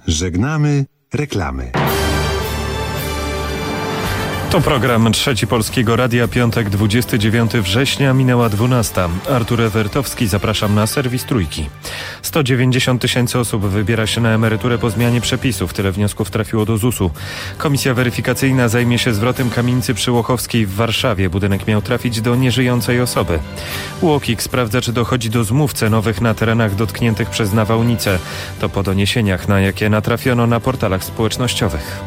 Żegnamy reklamy. To program Trzeci Polskiego Radia, piątek 29 września, minęła 12. Artur Ewertowski, zapraszam na serwis Trójki. 190 000 osób wybiera się na emeryturę po zmianie przepisów. Tyle wniosków trafiło do ZUS-u. Komisja weryfikacyjna zajmie się zwrotem kamienicy przy Łochowskiej w Warszawie. Budynek miał trafić do nieżyjącej osoby. UOKiK sprawdza, czy dochodzi do zmów cenowych na terenach dotkniętych przez nawałnicę. To po doniesieniach, na jakie natrafiono na portalach społecznościowych.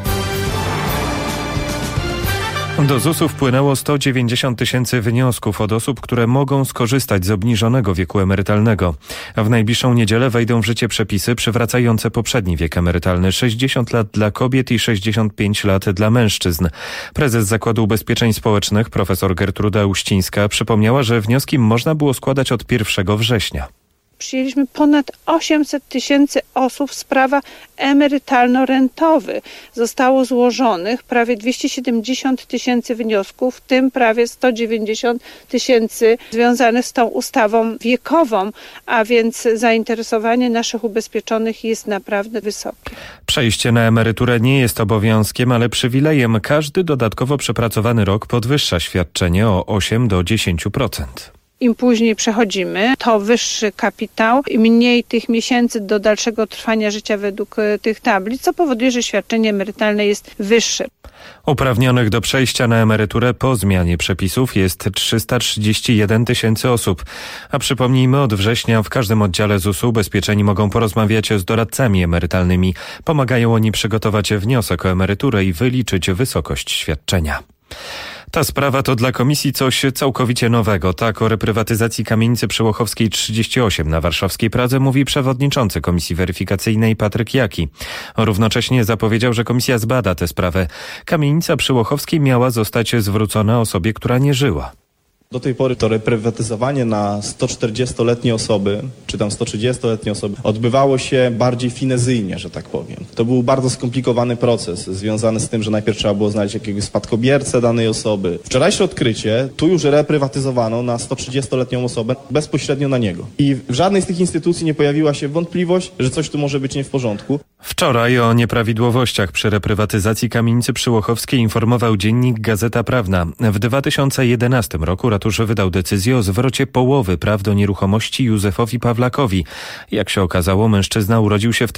Do ZUS-u wpłynęło 190 000 wniosków od osób, które mogą skorzystać z obniżonego wieku emerytalnego. W najbliższą niedzielę wejdą w życie przepisy przywracające poprzedni wiek emerytalny: 60 lat dla kobiet i 65 lat dla mężczyzn. Prezes Zakładu Ubezpieczeń Społecznych profesor Gertruda Uścińska przypomniała, że wnioski można było składać od 1 września. Przyjęliśmy ponad 800 000 osób z prawa emerytalno-rentowy. Zostało złożonych prawie 270 000 wniosków, w tym prawie 190 000 związanych z tą ustawą wiekową, a więc zainteresowanie naszych ubezpieczonych jest naprawdę wysokie. Przejście na emeryturę nie jest obowiązkiem, ale przywilejem. Każdy dodatkowo przepracowany rok podwyższa świadczenie o 8 do 10%. Im później przechodzimy, to wyższy kapitał i mniej tych miesięcy do dalszego trwania życia według tych tablic, co powoduje, że świadczenie emerytalne jest wyższe. Uprawnionych do przejścia na emeryturę po zmianie przepisów jest 331 000 osób. A przypomnijmy, od września w każdym oddziale ZUS-u ubezpieczeni mogą porozmawiać z doradcami emerytalnymi. Pomagają oni przygotować wniosek o emeryturę i wyliczyć wysokość świadczenia. Ta sprawa to dla komisji coś całkowicie nowego. Tak o reprywatyzacji kamienicy przy Łochowskiej 38 na warszawskiej Pradze mówi przewodniczący Komisji Weryfikacyjnej Patryk Jaki. Równocześnie zapowiedział, że komisja zbada tę sprawę. Kamienica przy Łochowskiej miała zostać zwrócona osobie, która nie żyła. Do tej pory to reprywatyzowanie na 140-letnie osoby, czy tam 130-letnie osoby, odbywało się bardziej finezyjnie, że tak powiem. To był bardzo skomplikowany proces, związany z tym, że najpierw trzeba było znaleźć jakiegoś spadkobiercę danej osoby. Wczorajsze odkrycie, tu już reprywatyzowano na 130-letnią osobę bezpośrednio na niego. I w żadnej z tych instytucji nie pojawiła się wątpliwość, że coś tu może być nie w porządku. Wczoraj o nieprawidłowościach przy reprywatyzacji kamienicy przy Łochowskiej informował dziennik Gazeta Prawna. W 2011 roku ratusz wydał decyzję o zwrocie połowy praw do nieruchomości Józefowi Pawlakowi. Jak się okazało, mężczyzna urodził się w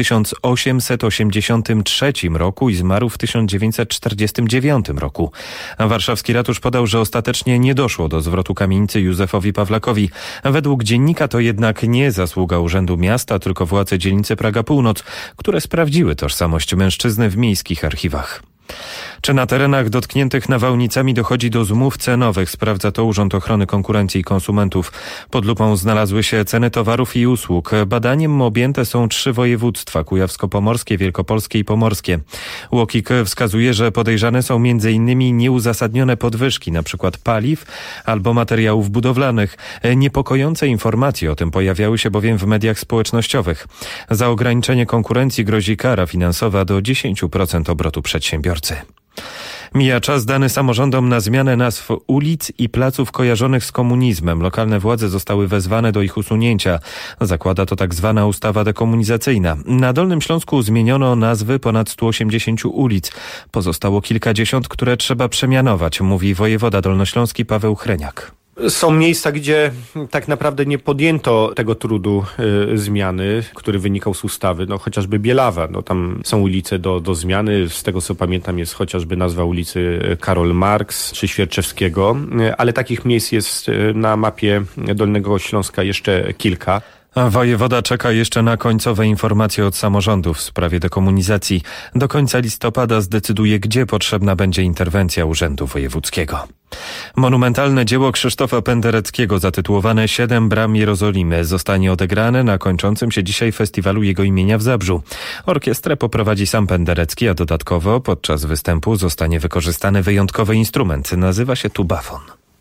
1883 roku i zmarł w 1949 roku. A warszawski ratusz podał, że ostatecznie nie doszło do zwrotu kamienicy Józefowi Pawlakowi. Według dziennika to jednak nie zasługa Urzędu Miasta, tylko władze dzielnicy Praga Północ, które sprawdziły tożsamość mężczyzny w miejskich archiwach. Czy na terenach dotkniętych nawałnicami dochodzi do zmów cenowych? Sprawdza to Urząd Ochrony Konkurencji i Konsumentów. Pod lupą znalazły się ceny towarów i usług. Badaniem objęte są 3 województwa: kujawsko-pomorskie, wielkopolskie i pomorskie. UOKiK wskazuje, że podejrzane są m.in. nieuzasadnione podwyżki, np. paliw albo materiałów budowlanych. Niepokojące informacje o tym pojawiały się bowiem w mediach społecznościowych. Za ograniczenie konkurencji grozi kara finansowa do 10% obrotu przedsiębiorcy. Mija czas dany samorządom na zmianę nazw ulic i placów kojarzonych z komunizmem. Lokalne władze zostały wezwane do ich usunięcia. Zakłada to tak zwana ustawa dekomunizacyjna. Na Dolnym Śląsku zmieniono nazwy ponad 180 ulic. Pozostało kilkadziesiąt, które trzeba przemianować, mówi wojewoda dolnośląski Paweł Chreniak. Są miejsca, gdzie tak naprawdę nie podjęto tego trudu zmiany, który wynikał z ustawy. Chociażby Bielawa, tam są ulice do zmiany. Z tego co pamiętam jest chociażby nazwa ulicy Karol Marx czy Świerczewskiego, ale takich miejsc jest na mapie Dolnego Śląska jeszcze kilka. A wojewoda czeka jeszcze na końcowe informacje od samorządów w sprawie dekomunizacji. Do końca listopada zdecyduje, gdzie potrzebna będzie interwencja Urzędu Wojewódzkiego. Monumentalne dzieło Krzysztofa Pendereckiego zatytułowane 7 bram Jerozolimy zostanie odegrane na kończącym się dzisiaj festiwalu jego imienia w Zabrzu. Orkiestrę poprowadzi sam Penderecki, a dodatkowo podczas występu zostanie wykorzystany wyjątkowy instrument. Nazywa się tubafon.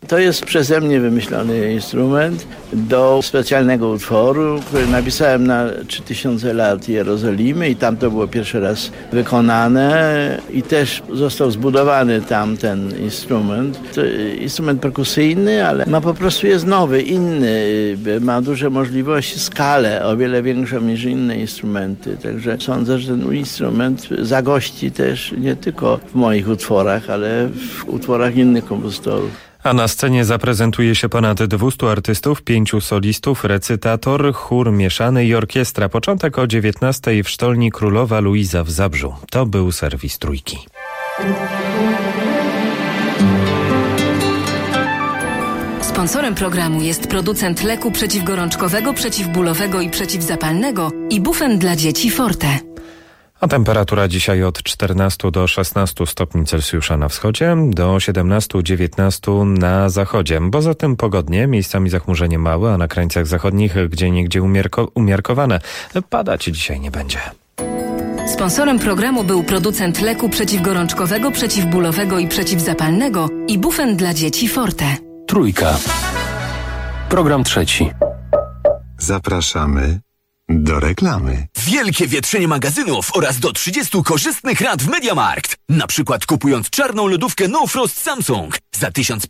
To jest przeze mnie wymyślony instrument do specjalnego utworu, który napisałem na 3000 lat Jerozolimy i tam to było pierwszy raz wykonane i też został zbudowany tam ten instrument. To instrument perkusyjny, ale po prostu jest nowy, inny, ma duże możliwości, skalę o wiele większą niż inne instrumenty. Także sądzę, że ten instrument zagości też nie tylko w moich utworach, ale w utworach innych kompozytorów. A na scenie zaprezentuje się ponad 200 artystów, 5 solistów, recytator, chór mieszany i orkiestra. Początek o 19:00 w Sztolni Królowa Luiza w Zabrzu. To był serwis Trójki. Sponsorem programu jest producent leku przeciwgorączkowego, przeciwbólowego i przeciwzapalnego Ibufen dla dzieci Forte. A temperatura dzisiaj od 14 do 16 stopni Celsjusza na wschodzie, do 17-19 na zachodzie. Poza tym pogodnie, miejscami zachmurzenie małe, a na krańcach zachodnich gdzieniegdzie umiarkowane. Padać dzisiaj nie będzie. Sponsorem programu był producent leku przeciwgorączkowego, przeciwbólowego i przeciwzapalnego Ibufen dla dzieci Forte. Trójka. Program trzeci. Zapraszamy do reklamy. Wielkie wietrzenie magazynów oraz do 30 korzystnych rat w MediaMarkt. Na przykład kupując czarną lodówkę No Frost Samsung za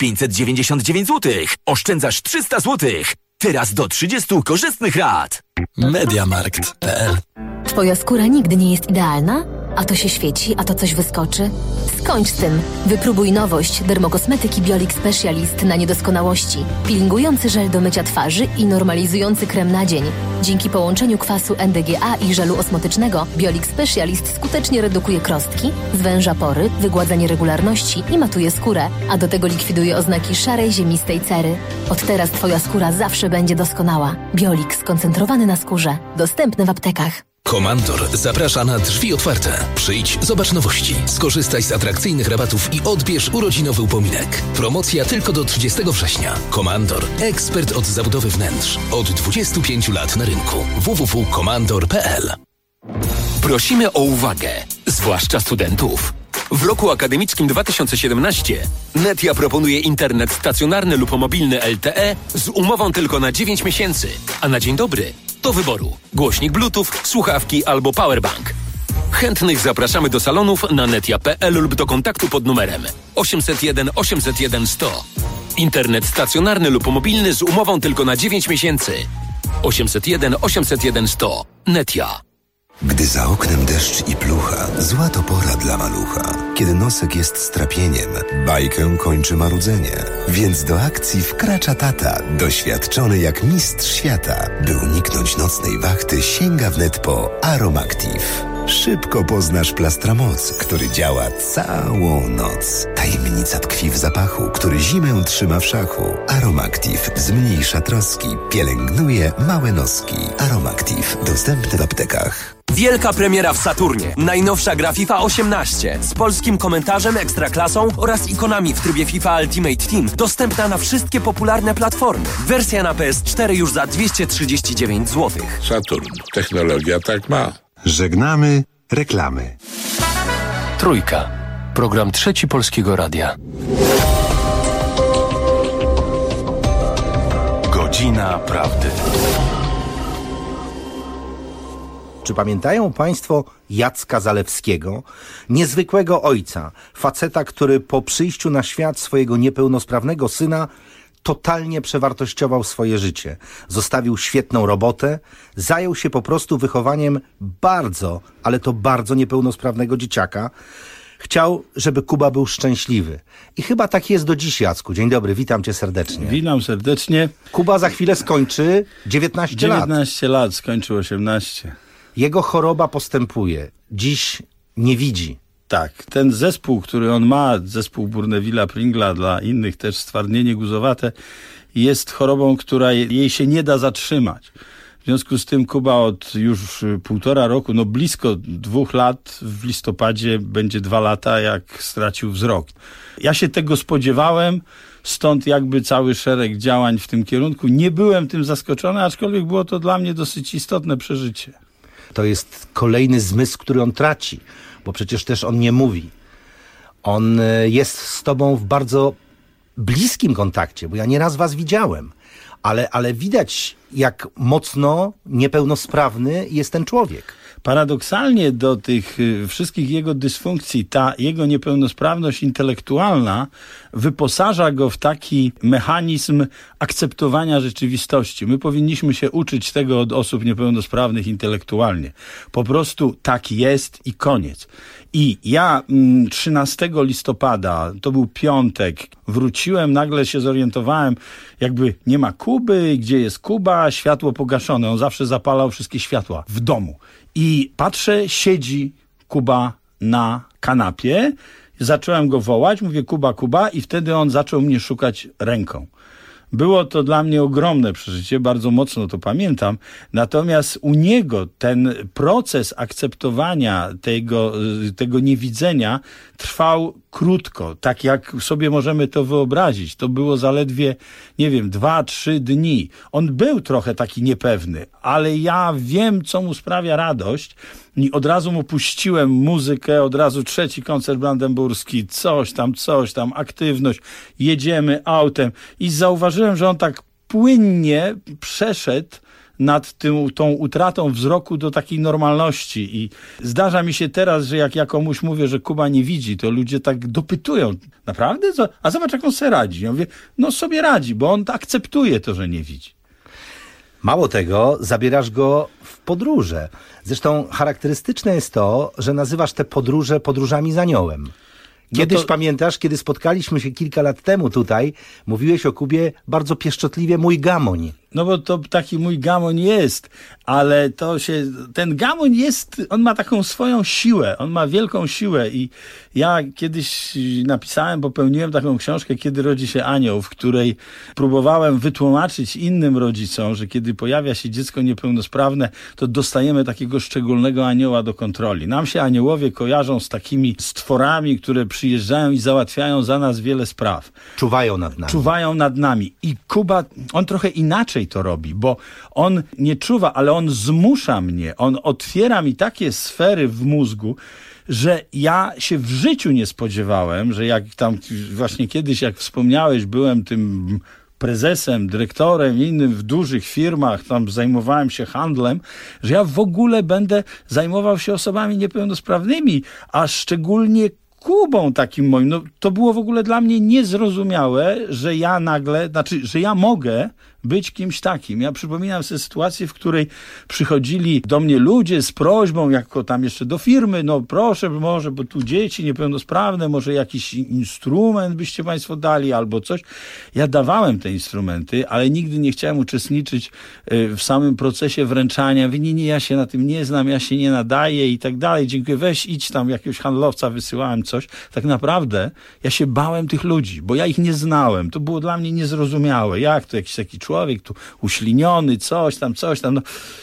1599 zł. Oszczędzasz 300 zł. Teraz do 30 korzystnych rat. MediaMarkt.pl. Twoja skóra nigdy nie jest idealna? A to się świeci, a to coś wyskoczy? Skończ z tym. Wypróbuj nowość dermokosmetyki Biolix Specialist na niedoskonałości. Peelingujący żel do mycia twarzy i normalizujący krem na dzień. Dzięki połączeniu kwasu NDGA i żelu osmotycznego Biolix Specialist skutecznie redukuje krostki, zwęża pory, wygładza nieregularności i matuje skórę, a do tego likwiduje oznaki szarej, ziemistej cery. Od teraz Twoja skóra zawsze będzie doskonała. Biolix skoncentrowany na skórze. Dostępny w aptekach. Komandor zaprasza na drzwi otwarte. Przyjdź, zobacz nowości, skorzystaj z atrakcyjnych rabatów i odbierz urodzinowy upominek. Promocja tylko do 30 września. Komandor, ekspert od zabudowy wnętrz. Od 25 lat na rynku. www.komandor.pl. Prosimy o uwagę, zwłaszcza studentów. W roku akademickim 2017 Netia proponuje internet stacjonarny lub mobilny LTE z umową tylko na 9 miesięcy, a na dzień dobry do wyboru głośnik Bluetooth, słuchawki albo powerbank. Chętnych zapraszamy do salonów na netia.pl lub do kontaktu pod numerem 801 801 100. Internet stacjonarny lub mobilny z umową tylko na 9 miesięcy. 801 801 100. Netia. Gdy za oknem deszcz i plucha, zła to pora dla malucha. Kiedy nosek jest strapieniem, bajkę kończy marudzenie. Więc do akcji wkracza tata, doświadczony jak mistrz świata. By uniknąć nocnej wachty, sięga wnet po Aromactive. Szybko poznasz Plastramoc, który działa całą noc. Tajemnica tkwi w zapachu, który zimę trzyma w szachu. Aromactive zmniejsza troski, pielęgnuje małe noski. Aromactive dostępny w aptekach. Wielka premiera w Saturnie. Najnowsza gra FIFA 18 z polskim komentarzem, ekstraklasą oraz ikonami w trybie FIFA Ultimate Team. Dostępna na wszystkie popularne platformy. Wersja na PS4 już za 239 zł. Saturn. Technologia tak ma. Żegnamy reklamy. Trójka. Program trzeci Polskiego Radia. Godzina prawdy. Czy pamiętają Państwo Jacka Zalewskiego? Niezwykłego ojca, faceta, który po przyjściu na świat swojego niepełnosprawnego syna totalnie przewartościował swoje życie. Zostawił świetną robotę, zajął się po prostu wychowaniem bardzo, ale to bardzo niepełnosprawnego dzieciaka. Chciał, żeby Kuba był szczęśliwy. I chyba tak jest do dziś, Jacku. Dzień dobry, witam cię serdecznie. Witam serdecznie. Kuba za chwilę skończy 19 lat. 19 lat, skończył 18. Jego choroba postępuje. Dziś nie widzi. Tak, ten zespół, który on ma, zespół Bourneville'a Pringla, dla innych też stwardnienie guzowate, jest chorobą, która jej się nie da zatrzymać. W związku z tym Kuba od już 1,5 roku, no blisko 2 lat, w listopadzie będzie 2 lata, jak stracił wzrok. Ja się tego spodziewałem, stąd jakby cały szereg działań w tym kierunku. Nie byłem tym zaskoczony, aczkolwiek było to dla mnie dosyć istotne przeżycie. To jest kolejny zmysł, który on traci, bo przecież też on nie mówi. On jest z tobą w bardzo bliskim kontakcie, bo ja nieraz was widziałem, ale widać, jak mocno niepełnosprawny jest ten człowiek. Paradoksalnie do tych wszystkich jego dysfunkcji ta jego niepełnosprawność intelektualna wyposaża go w taki mechanizm akceptowania rzeczywistości. My powinniśmy się uczyć tego od osób niepełnosprawnych intelektualnie. Po prostu tak jest i koniec. I ja 13 listopada, to był piątek, wróciłem, nagle się zorientowałem, jakby nie ma Kuby, gdzie jest Kuba, światło pogaszone. On zawsze zapalał wszystkie światła w domu. I patrzę, siedzi Kuba na kanapie. Zacząłem go wołać, mówię Kuba, Kuba i wtedy on zaczął mnie szukać ręką. Było to dla mnie ogromne przeżycie, bardzo mocno to pamiętam. Natomiast u niego ten proces akceptowania tego niewidzenia trwał krótko, tak jak sobie możemy to wyobrazić. To było zaledwie, 2-3 dni. On był trochę taki niepewny, ale ja wiem, co mu sprawia radość i od razu mu puściłem muzykę, od razu 3. koncert brandenburski, coś tam, aktywność, jedziemy autem i zauważyłem, że on tak płynnie przeszedł nad tą utratą wzroku do takiej normalności. I zdarza mi się teraz, że jak ja komuś mówię, że Kuba nie widzi, to ludzie tak dopytują. Naprawdę? A zobacz, jak on sobie radzi. Ja mówię, no sobie radzi, bo on akceptuje to, że nie widzi. Mało tego, zabierasz go w podróże. Zresztą charakterystyczne jest to, że nazywasz te podróże podróżami z aniołem. Kiedyś pamiętasz, kiedy spotkaliśmy się kilka lat temu tutaj, mówiłeś o Kubie bardzo pieszczotliwie mój gamoń. No bo to taki mój gamoń jest, ale ten gamoń jest, on ma taką swoją siłę, on ma wielką siłę i ja kiedyś popełniłem taką książkę, Kiedy rodzi się anioł, w której próbowałem wytłumaczyć innym rodzicom, że kiedy pojawia się dziecko niepełnosprawne, to dostajemy takiego szczególnego anioła do kontroli. Nam się aniołowie kojarzą z takimi stworami, które przyjeżdżają i załatwiają za nas wiele spraw. Czuwają nad nami. I Kuba, on trochę inaczej to robi, bo on nie czuwa, ale on zmusza mnie, on otwiera mi takie sfery w mózgu, że ja się w życiu nie spodziewałem, że jak tam właśnie kiedyś, jak wspomniałeś, byłem tym prezesem, dyrektorem innym w dużych firmach, tam zajmowałem się handlem, że ja w ogóle będę zajmował się osobami niepełnosprawnymi, a szczególnie Kubą takim moim. No, to było w ogóle dla mnie niezrozumiałe, że ja że ja mogę być kimś takim. Ja przypominam sobie sytuację, w której przychodzili do mnie ludzie z prośbą, jako tam jeszcze do firmy, no proszę, może, bo tu dzieci niepełnosprawne, może jakiś instrument byście państwo dali, albo coś. Ja dawałem te instrumenty, ale nigdy nie chciałem uczestniczyć w samym procesie wręczania. Nie, ja się na tym nie znam, ja się nie nadaję i tak dalej. Dziękuję, weź idź tam, jakiegoś handlowca wysyłałem coś. Tak naprawdę ja się bałem tych ludzi, bo ja ich nie znałem. To było dla mnie niezrozumiałe. Jak to jakiś taki człowiek tu uśliniony, coś tam. No.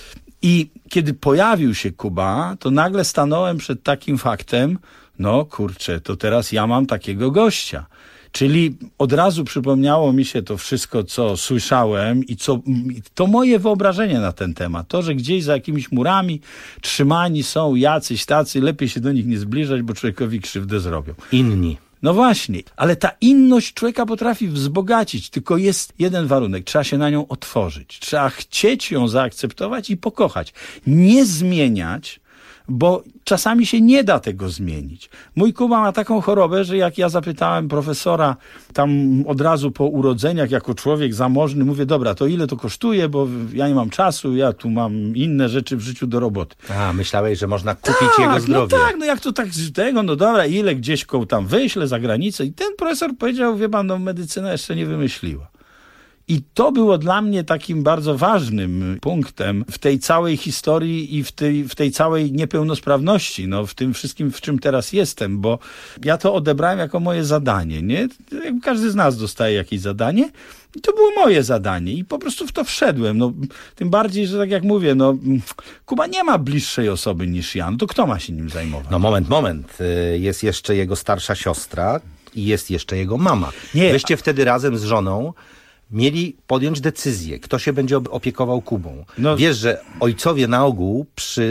I kiedy pojawił się Kuba, to nagle stanąłem przed takim faktem, no kurczę, to teraz ja mam takiego gościa. Czyli od razu przypomniało mi się to wszystko, co słyszałem i to moje wyobrażenie na ten temat. To, że gdzieś za jakimiś murami trzymani są jacyś tacy, lepiej się do nich nie zbliżać, bo człowiekowi krzywdę zrobią. Inni. No właśnie, ale ta inność człowieka potrafi wzbogacić, tylko jest jeden warunek, trzeba się na nią otworzyć, trzeba chcieć ją zaakceptować i pokochać, nie zmieniać, bo czasami się nie da tego zmienić. Mój Kuba ma taką chorobę, że jak ja zapytałem profesora tam od razu po urodzeniach jako człowiek zamożny, mówię, dobra, to ile to kosztuje, bo ja nie mam czasu, ja tu mam inne rzeczy w życiu do roboty. A, myślałeś, że można kupić jego zdrowie. No jak to tak z tego, no dobra, ile gdzieś tam wyślę za granicę i ten profesor powiedział, wie pan, no medycyna jeszcze nie wymyśliła. I to było dla mnie takim bardzo ważnym punktem w tej całej historii i w tej całej niepełnosprawności, no w tym wszystkim, w czym teraz jestem, bo ja to odebrałem jako moje zadanie, nie? Każdy z nas dostaje jakieś zadanie i to było moje zadanie i po prostu w to wszedłem, no tym bardziej, że tak jak mówię, no Kuba nie ma bliższej osoby niż ja, no to kto ma się nim zajmować? No moment, jest jeszcze jego starsza siostra i jest jeszcze jego mama. Wyście wtedy razem z żoną mieli podjąć decyzję, kto się będzie opiekował Kubą. No. Wiesz, że ojcowie na ogół przy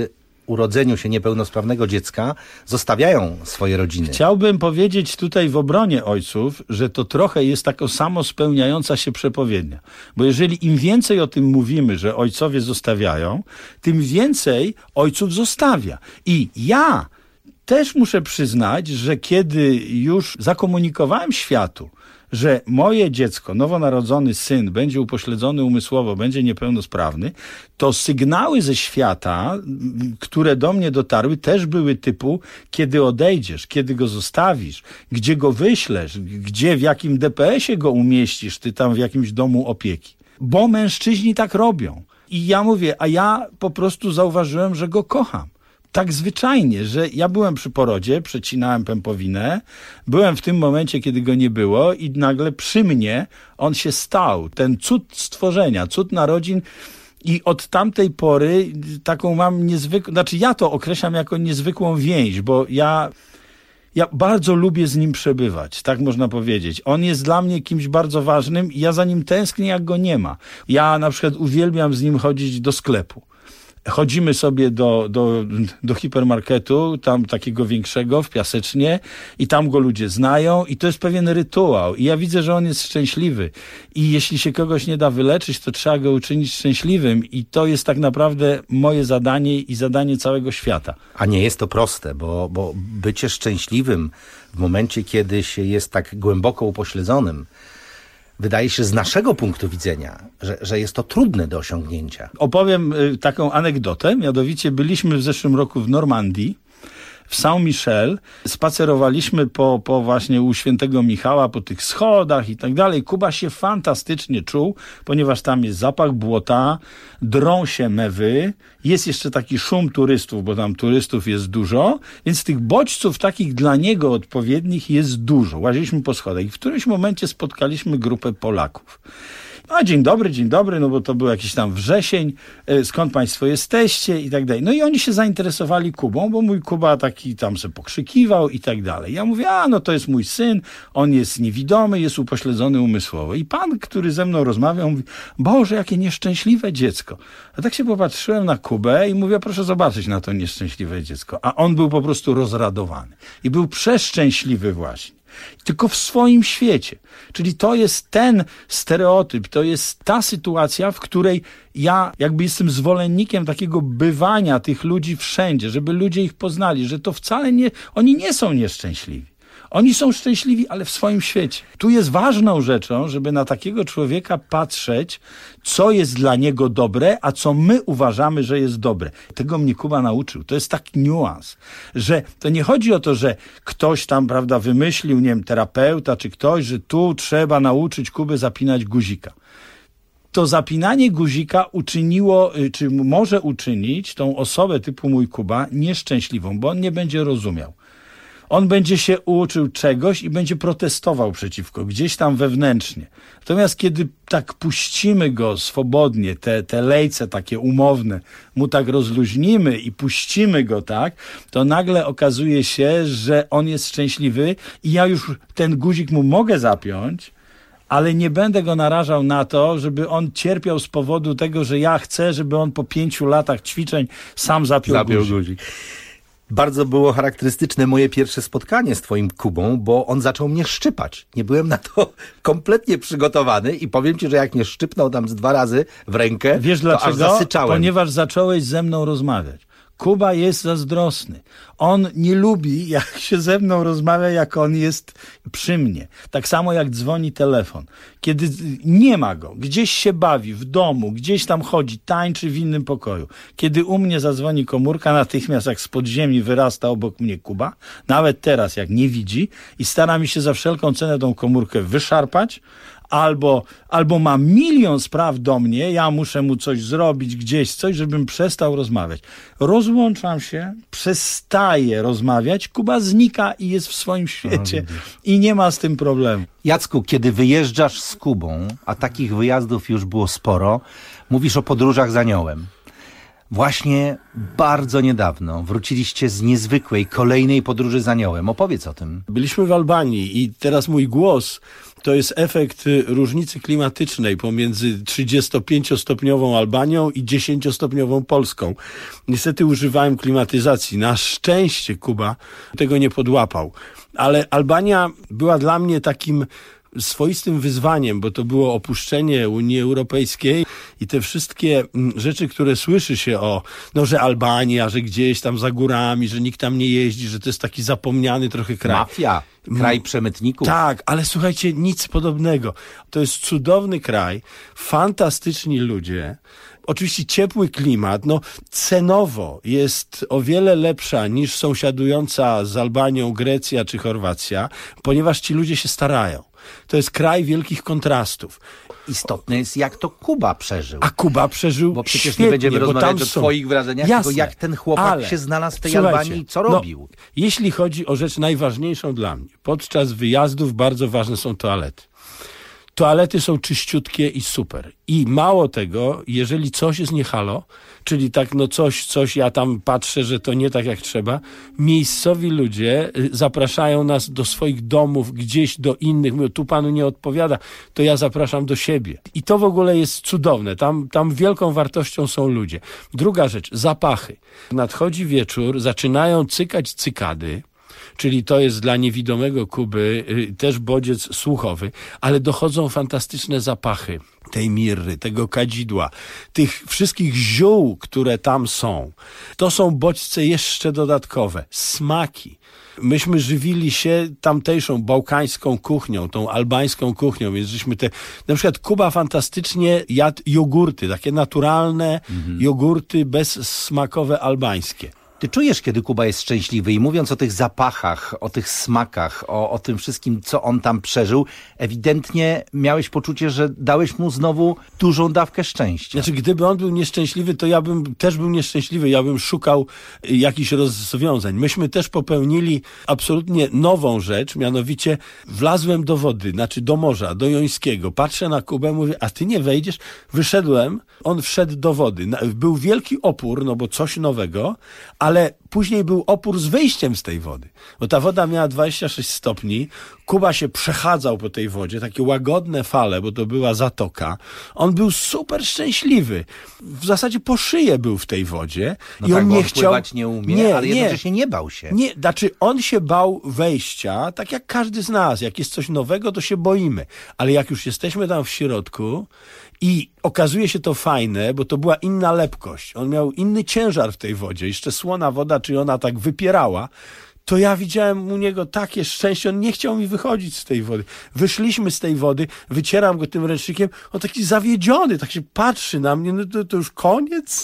urodzeniu się niepełnosprawnego dziecka zostawiają swoje rodziny. Chciałbym powiedzieć tutaj w obronie ojców, że to trochę jest taka samo spełniająca się przepowiednia. Bo jeżeli im więcej o tym mówimy, że ojcowie zostawiają, tym więcej ojców zostawia. I ja też muszę przyznać, że kiedy już zakomunikowałem światu, że moje dziecko, nowonarodzony syn będzie upośledzony umysłowo, będzie niepełnosprawny, to sygnały ze świata, które do mnie dotarły, też były typu, kiedy odejdziesz, kiedy go zostawisz, gdzie go wyślesz, gdzie, w jakim DPS-ie go umieścisz, ty tam w jakimś domu opieki. Bo mężczyźni tak robią. I ja mówię, a ja po prostu zauważyłem, że go kocham. Tak zwyczajnie, że ja byłem przy porodzie, przecinałem pępowinę, byłem w tym momencie, kiedy go nie było i nagle przy mnie on się stał. Ten cud stworzenia, cud narodzin i od tamtej pory taką mam niezwykłą, znaczy ja to określam jako niezwykłą więź, bo ja bardzo lubię z nim przebywać, tak można powiedzieć. On jest dla mnie kimś bardzo ważnym i ja za nim tęsknię, jak go nie ma. Ja na przykład uwielbiam z nim chodzić do sklepu. Chodzimy sobie do hipermarketu, tam takiego większego w Piasecznie i tam go ludzie znają i to jest pewien rytuał i ja widzę, że on jest szczęśliwy i jeśli się kogoś nie da wyleczyć, to trzeba go uczynić szczęśliwym i to jest tak naprawdę moje zadanie i zadanie całego świata. A nie jest to proste, bo bycie szczęśliwym w momencie, kiedy się jest tak głęboko upośledzonym, wydaje się z naszego punktu widzenia, że jest to trudne do osiągnięcia. Opowiem taką anegdotę, mianowicie byliśmy w zeszłym roku w Normandii, w Saint-Michel, spacerowaliśmy po właśnie u Świętego Michała, po tych schodach i tak dalej. Kuba się fantastycznie czuł, ponieważ tam jest zapach błota, drą się mewy, jest jeszcze taki szum turystów, bo tam turystów jest dużo, więc tych bodźców takich dla niego odpowiednich jest dużo. Łaziliśmy po schodach i w którymś momencie spotkaliśmy grupę Polaków. A dzień dobry, no bo to był jakiś tam wrzesień, skąd państwo jesteście i tak dalej. No i oni się zainteresowali Kubą, bo mój Kuba taki tam se pokrzykiwał i tak dalej. Ja mówię, no to jest mój syn, on jest niewidomy, jest upośledzony umysłowo. I pan, który ze mną rozmawiał, mówi, Boże, jakie nieszczęśliwe dziecko. A tak się popatrzyłem na Kubę i mówię, proszę zobaczyć na to nieszczęśliwe dziecko. A on był po prostu rozradowany i był przeszczęśliwy właśnie. Tylko w swoim świecie. Czyli to jest ten stereotyp, to jest ta sytuacja, w której ja jakby jestem zwolennikiem takiego bywania tych ludzi wszędzie, żeby ludzie ich poznali, że to wcale nie, oni nie są nieszczęśliwi. Oni są szczęśliwi, ale w swoim świecie. Tu jest ważną rzeczą, żeby na takiego człowieka patrzeć, co jest dla niego dobre, a co my uważamy, że jest dobre. Tego mnie Kuba nauczył. To jest taki niuans, że to nie chodzi o to, że ktoś tam, prawda, wymyślił, nie wiem, terapeuta czy ktoś, że tu trzeba nauczyć Kubę zapinać guzika. To zapinanie guzika uczyniło, czy może uczynić tą osobę typu mój Kuba nieszczęśliwą, bo on nie będzie rozumiał. On będzie się uczył czegoś i będzie protestował przeciwko, gdzieś tam wewnętrznie. Natomiast kiedy tak puścimy go swobodnie, te lejce takie umowne, mu tak rozluźnimy i puścimy go tak, to nagle okazuje się, że on jest szczęśliwy i ja już ten guzik mu mogę zapiąć, ale nie będę go narażał na to, żeby on cierpiał z powodu tego, że ja chcę, żeby on po 5 latach ćwiczeń sam zapiął guzik. Bardzo było charakterystyczne moje pierwsze spotkanie z twoim Kubą, bo on zaczął mnie szczypać. Nie byłem na to kompletnie przygotowany i powiem ci, że jak mnie szczypnął tam z 2 razy w rękę, wiesz to dlaczego? Aż zasyczałem. Ponieważ zacząłeś ze mną rozmawiać. Kuba jest zazdrosny. On nie lubi, jak się ze mną rozmawia, jak on jest przy mnie. Tak samo jak dzwoni telefon. Kiedy nie ma go, gdzieś się bawi, w domu, gdzieś tam chodzi, tańczy w innym pokoju. Kiedy u mnie zadzwoni komórka, natychmiast jak z podziemi wyrasta obok mnie Kuba, nawet teraz jak nie widzi i stara mi się za wszelką cenę tą komórkę wyszarpać, albo ma 1 000 000 spraw do mnie, ja muszę mu coś zrobić, gdzieś coś, żebym przestał rozmawiać. Rozłączam się, przestaję rozmawiać, Kuba znika i jest w swoim świecie i nie ma z tym problemu. Jacku, kiedy wyjeżdżasz z Kubą, a takich wyjazdów już było sporo, mówisz o podróżach z aniołem. Właśnie bardzo niedawno wróciliście z niezwykłej, kolejnej podróży z aniołem. Opowiedz o tym. Byliśmy w Albanii i teraz mój głos to jest efekt różnicy klimatycznej pomiędzy 35-stopniową Albanią i 10-stopniową Polską. Niestety używałem klimatyzacji. Na szczęście Kuba tego nie podłapał. Ale Albania była dla mnie takim swoistym wyzwaniem, bo to było opuszczenie Unii Europejskiej i te wszystkie rzeczy, które słyszy się że Albania, że gdzieś tam za górami, że nikt tam nie jeździ, że to jest taki zapomniany trochę kraj. Mafia, kraj przemytników. Tak, ale słuchajcie, nic podobnego. To jest cudowny kraj, fantastyczni ludzie, oczywiście ciepły klimat, cenowo jest o wiele lepsza niż sąsiadująca z Albanią Grecja czy Chorwacja, ponieważ ci ludzie się starają. To jest kraj wielkich kontrastów. Istotne jest, jak to Kuba przeżył. A Kuba przeżył Bo przecież świetnie, nie będziemy rozmawiać o są twoich wrażeniach, tylko jak ten chłopak się znalazł w tej Albanii i co robił. Jeśli chodzi o rzecz najważniejszą dla mnie, podczas wyjazdów bardzo ważne są toalety. Toalety są czyściutkie i super. I mało tego, jeżeli coś jest nie halo, czyli tak coś ja tam patrzę, że to nie tak jak trzeba, miejscowi ludzie zapraszają nas do swoich domów, gdzieś do innych, mówią, tu panu nie odpowiada, to ja zapraszam do siebie. I to w ogóle jest cudowne. Tam wielką wartością są ludzie. Druga rzecz, zapachy. Nadchodzi wieczór, zaczynają cykać cykady, czyli to jest dla niewidomego Kuby też bodziec słuchowy, ale dochodzą fantastyczne zapachy tej mirry, tego kadzidła, tych wszystkich ziół, które tam są. To są bodźce jeszcze dodatkowe, smaki. Myśmy żywili się tamtejszą bałkańską kuchnią, tą albańską kuchnią, więc żeśmy na przykład Kuba fantastycznie jadł jogurty, takie naturalne jogurty bezsmakowe albańskie. Ty czujesz, kiedy Kuba jest szczęśliwy i mówiąc o tych zapachach, o tych smakach, o tym wszystkim, co on tam przeżył, ewidentnie miałeś poczucie, że dałeś mu znowu dużą dawkę szczęścia. Znaczy, gdyby on był nieszczęśliwy, to ja bym też był nieszczęśliwy, ja bym szukał jakichś rozwiązań. Myśmy też popełnili absolutnie nową rzecz, mianowicie wlazłem do wody, do morza, do Jońskiego. Patrzę na Kubę, mówię, a ty nie wejdziesz? Wyszedłem, on wszedł do wody. Był wielki opór, bo coś nowego, ale później był opór z wyjściem z tej wody, bo ta woda miała 26 stopni, Kuba się przechadzał po tej wodzie, takie łagodne fale, bo to była zatoka. On był super szczęśliwy. W zasadzie po szyję był w tej wodzie i on nie chciał... pływać nie umie, ale jednocześnie nie bał się. Nie, on się bał wejścia, tak jak każdy z nas. Jak jest coś nowego, to się boimy. Ale jak już jesteśmy tam w środku i okazuje się to fajne, bo to była inna lepkość. On miał inny ciężar w tej wodzie. Jeszcze słona woda, czy ona tak wypierała, to ja widziałem u niego takie szczęście, on nie chciał mi wychodzić z tej wody. Wyszliśmy z tej wody, wycieram go tym ręcznikiem, on taki zawiedziony, tak się patrzy na mnie, to już koniec?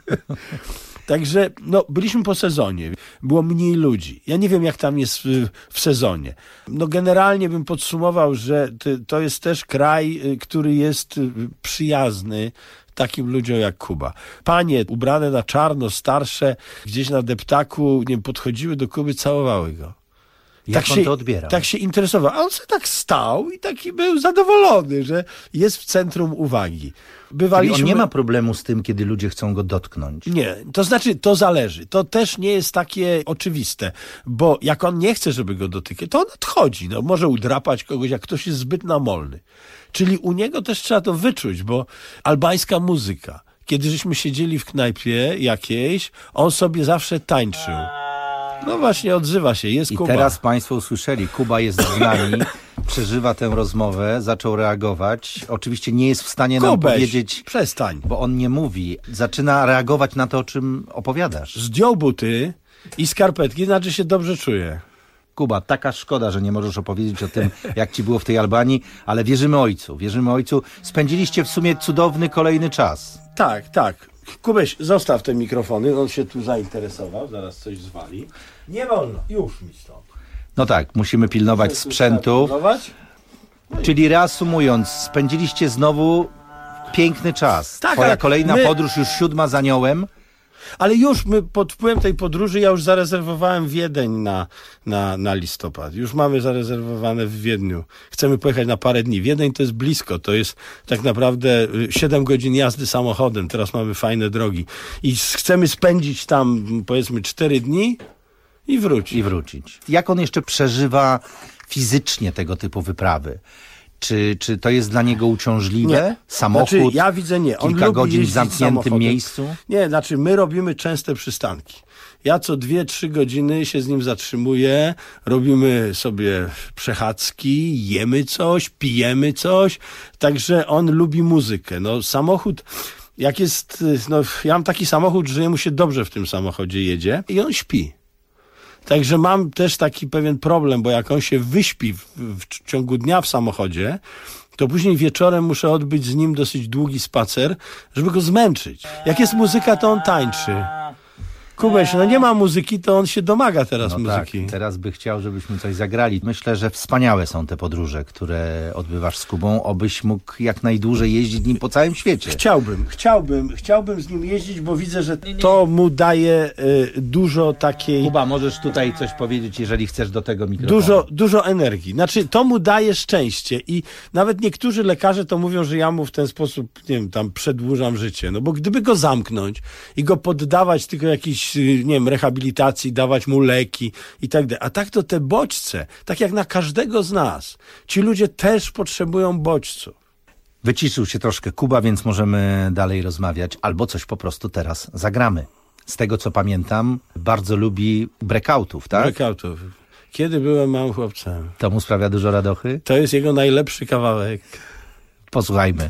Także byliśmy po sezonie, było mniej ludzi. Ja nie wiem, jak tam jest w sezonie. Generalnie bym podsumował, że to jest też kraj, który jest przyjazny takim ludziom jak Kuba. Panie ubrane na czarno, starsze, gdzieś na deptaku, podchodziły do Kuby, całowały go. Jak on to odbierał? Tak się interesował. A on sobie tak stał i taki był zadowolony, że jest w centrum uwagi. Czyli on nie ma problemu z tym, kiedy ludzie chcą go dotknąć. Nie, to znaczy to zależy. To też nie jest takie oczywiste, bo jak on nie chce, żeby go dotykać, to on odchodzi. Może udrapać kogoś, jak ktoś jest zbyt namolny. Czyli u niego też trzeba to wyczuć, bo albańska muzyka. Kiedy żeśmy siedzieli w knajpie jakiejś, on sobie zawsze tańczył. Właśnie odzywa się, jest Kuba. I teraz państwo usłyszeli, Kuba jest z nami, przeżywa tę rozmowę, zaczął reagować. Oczywiście nie jest w stanie nam powiedzieć... Przestań. Bo on nie mówi. Zaczyna reagować na to, o czym opowiadasz. Zdjął buty i skarpetki, znaczy się dobrze czuje. Kuba, taka szkoda, że nie możesz opowiedzieć o tym, jak ci było w tej Albanii, ale wierzymy ojcu. Spędziliście w sumie cudowny kolejny czas. Tak. Kubeś, zostaw te mikrofony, on się tu zainteresował, zaraz coś zwali. Nie wolno, już mi stąd. Musimy pilnować sprzętu. Czyli reasumując, spędziliście znowu piękny czas. Twoja kolejna podróż, już 7. z aniołem. Ale już my pod wpływem tej podróży, ja już zarezerwowałem Wiedeń na listopad. Już mamy zarezerwowane w Wiedniu. Chcemy pojechać na parę dni. Wiedeń to jest blisko, to jest tak naprawdę 7 godzin jazdy samochodem. Teraz mamy fajne drogi. I chcemy spędzić tam, powiedzmy, 4 dni i wrócić. Jak on jeszcze przeżywa fizycznie tego typu wyprawy? Czy to jest dla niego uciążliwe? Nie. Samochód? Znaczy, ja widzę nie. On kilka lubi godzin w jeździć zamkniętym samochodem. miejscu? Nie, znaczy my robimy częste przystanki. Ja co 2-3 godziny się z nim zatrzymuję, robimy sobie przechadzki, jemy coś, pijemy coś, także on lubi muzykę. No samochód, jak jest, no ja mam taki samochód, że mu się dobrze w tym samochodzie jedzie i on śpi. Także mam też taki pewien problem, bo jak on się wyśpi w ciągu dnia w samochodzie, to później wieczorem muszę odbyć z nim dosyć długi spacer, żeby go zmęczyć. Jak jest muzyka, to on tańczy. Kubeś, no nie ma muzyki, to on się domaga teraz muzyki. Tak, teraz by chciał, żebyśmy coś zagrali. Myślę, że wspaniałe są te podróże, które odbywasz z Kubą. Obyś mógł jak najdłużej jeździć nim po całym świecie. Chciałbym z nim jeździć, bo widzę, że to mu daje dużo takiej... Kuba, możesz tutaj coś powiedzieć, jeżeli chcesz do tego mikrofonu. Dużo energii. Znaczy, to mu daje szczęście i nawet niektórzy lekarze to mówią, że ja mu w ten sposób, nie wiem, tam przedłużam życie. No bo gdyby go zamknąć i go poddawać tylko jakiejś, nie wiem, rehabilitacji, dawać mu leki i tak dalej. A tak to te bodźce, tak jak na każdego z nas, ci ludzie też potrzebują bodźców. Wyciszył się troszkę Kuba, więc możemy dalej rozmawiać, albo coś po prostu teraz zagramy. Z tego, co pamiętam, bardzo lubi breakoutów, tak? Breakoutów. Kiedy byłem małym chłopcem. To mu sprawia dużo radochy? To jest jego najlepszy kawałek. Posłuchajmy.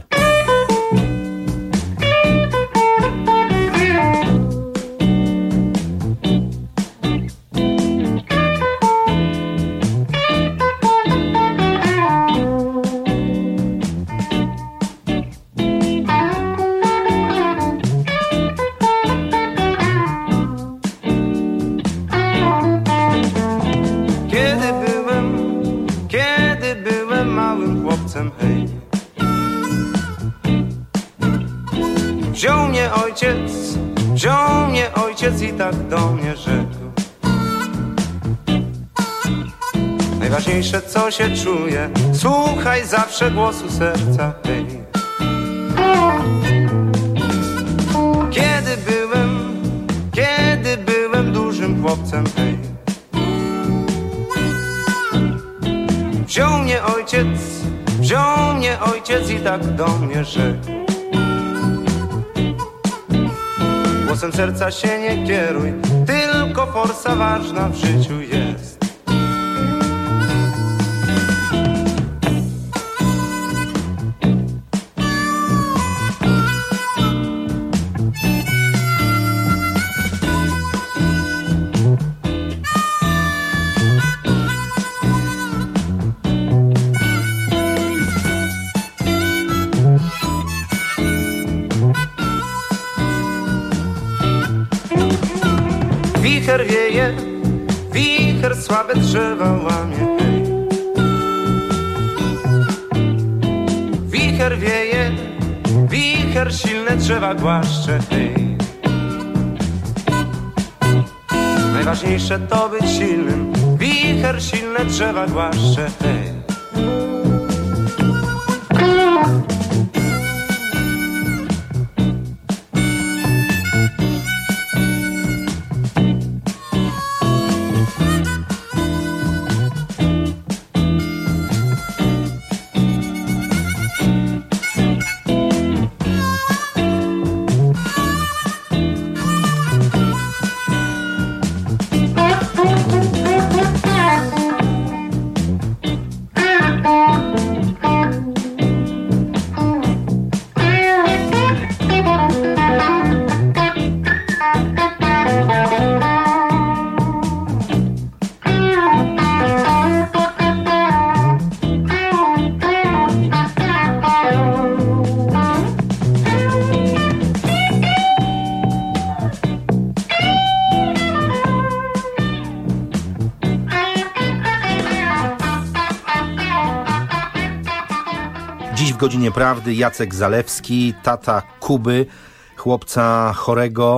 Wziął mnie ojciec i tak do mnie rzekł: najważniejsze, co się czuje, słuchaj zawsze głosu serca, hej. Kiedy byłem dużym chłopcem, hej, wziął mnie ojciec i tak do mnie rzekł: głosem serca się nie kieruj, tylko forsa ważna w życiu jest. Wicher wieje, wicher słabe drzewa łamie, hej. Wicher wieje, wicher silne drzewa głaszcze, hej. Najważniejsze to być silnym, wicher silne drzewa głaszcze, hej. Dziś w Godzinie Prawdy Jacek Zalewski, tata Kuby, chłopca chorego,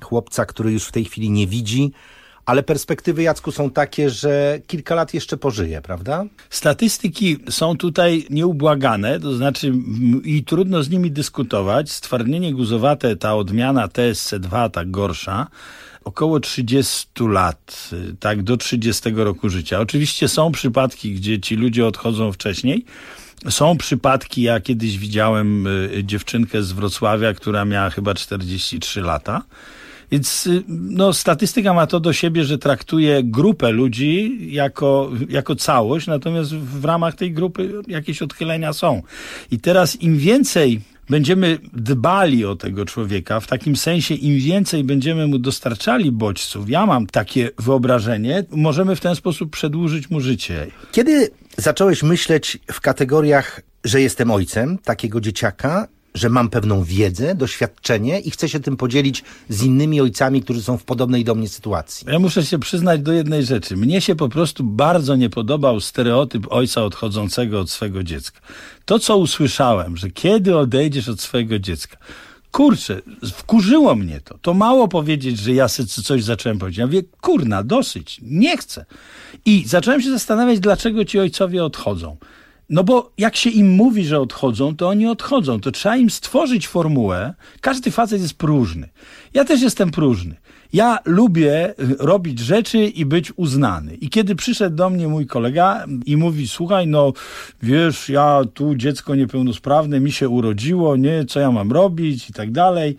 chłopca, który już w tej chwili nie widzi, ale perspektywy, Jacku, są takie, że kilka lat jeszcze pożyje, prawda? Statystyki są tutaj nieubłagane, to znaczy i trudno z nimi dyskutować. Stwardnienie guzowate, ta odmiana TSC2, ta gorsza, około 30 lat, tak do 30 roku życia. Oczywiście są przypadki, gdzie ci ludzie odchodzą wcześniej. Są przypadki, ja kiedyś widziałem dziewczynkę z Wrocławia, która miała chyba 43 lata. Więc statystyka ma to do siebie, że traktuje grupę ludzi jako całość, natomiast w ramach tej grupy jakieś odchylenia są. I teraz im więcej będziemy dbali o tego człowieka, w takim sensie im więcej będziemy mu dostarczali bodźców, ja mam takie wyobrażenie, możemy w ten sposób przedłużyć mu życie. Kiedy zacząłeś myśleć w kategoriach, że jestem ojcem takiego dzieciaka, że mam pewną wiedzę, doświadczenie i chcę się tym podzielić z innymi ojcami, którzy są w podobnej do mnie sytuacji? Ja muszę się przyznać do jednej rzeczy. Mnie się po prostu bardzo nie podobał stereotyp ojca odchodzącego od swego dziecka. To, co usłyszałem, że kiedy odejdziesz od swojego dziecka, kurczę, wkurzyło mnie to. To mało powiedzieć, że ja sobie coś zacząłem powiedzieć. Ja mówię, kurna, dosyć, nie chcę. I zacząłem się zastanawiać, dlaczego ci ojcowie odchodzą. No bo jak się im mówi, że odchodzą, to oni odchodzą. To trzeba im stworzyć formułę. Każdy facet jest próżny. Ja też jestem próżny. Ja lubię robić rzeczy i być uznany. I kiedy przyszedł do mnie mój kolega i mówi, słuchaj, no wiesz, ja tu dziecko niepełnosprawne mi się urodziło, nie, co ja mam robić i tak dalej.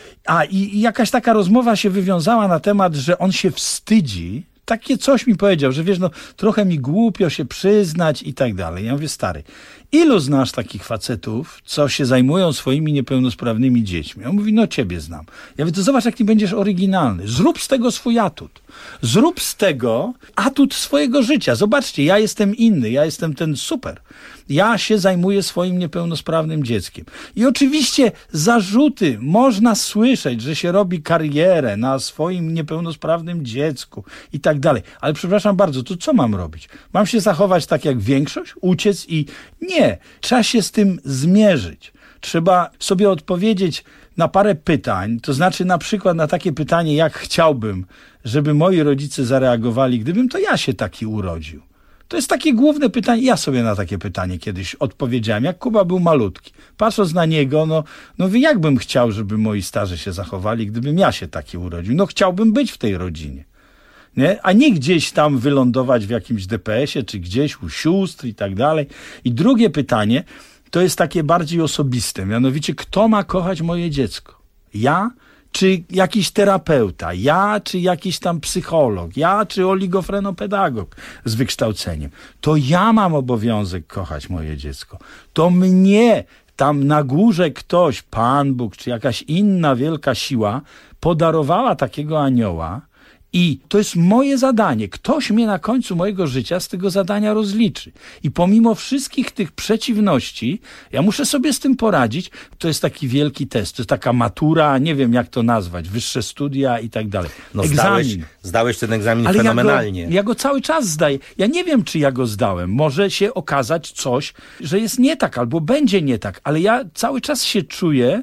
I jakaś taka rozmowa się wywiązała na temat, że on się wstydzi. Takie coś mi powiedział, że wiesz, no trochę mi głupio się przyznać i tak dalej. Ja mówię, stary, ilu znasz takich facetów, co się zajmują swoimi niepełnosprawnymi dziećmi? On mówi, no ciebie znam. Ja mówię, to zobacz, jak ty będziesz oryginalny. Zrób z tego swój atut. Zrób z tego atut swojego życia. Zobaczcie, ja jestem inny, ja jestem ten super. Ja się zajmuję swoim niepełnosprawnym dzieckiem. I oczywiście zarzuty można słyszeć, że się robi karierę na swoim niepełnosprawnym dziecku i tak dalej. Ale przepraszam bardzo, to co mam robić? Mam się zachować tak jak większość? Uciec i... Nie. Trzeba się z tym zmierzyć. Trzeba sobie odpowiedzieć na parę pytań, to znaczy na przykład na takie pytanie, jak chciałbym, żeby moi rodzice zareagowali, gdybym to ja się taki urodził. To jest takie główne pytanie. Ja sobie na takie pytanie kiedyś odpowiedziałem, jak Kuba był malutki. Patrząc na niego, no jak bym chciał, żeby moi starzy się zachowali, gdybym ja się taki urodził. No chciałbym być w tej rodzinie. Nie? A nie gdzieś tam wylądować w jakimś DPS-ie, czy gdzieś u sióstr i tak dalej. I drugie pytanie, to jest takie bardziej osobiste. Mianowicie, kto ma kochać moje dziecko? Ja? Czy jakiś terapeuta? Ja? Czy jakiś tam psycholog? Ja? Czy oligofrenopedagog z wykształceniem? To ja mam obowiązek kochać moje dziecko. To mnie tam na górze ktoś, Pan Bóg, czy jakaś inna wielka siła podarowała takiego anioła. I to jest moje zadanie. Ktoś mnie na końcu mojego życia z tego zadania rozliczy. I pomimo wszystkich tych przeciwności, ja muszę sobie z tym poradzić. To jest taki wielki test. To jest taka matura, nie wiem jak to nazwać, wyższe studia i tak dalej. No egzamin. Zdałeś ten egzamin fenomenalnie. Ja go cały czas zdaję. Ja nie wiem, czy ja go zdałem. Może się okazać coś, że jest nie tak, albo będzie nie tak. Ale ja cały czas się czuję,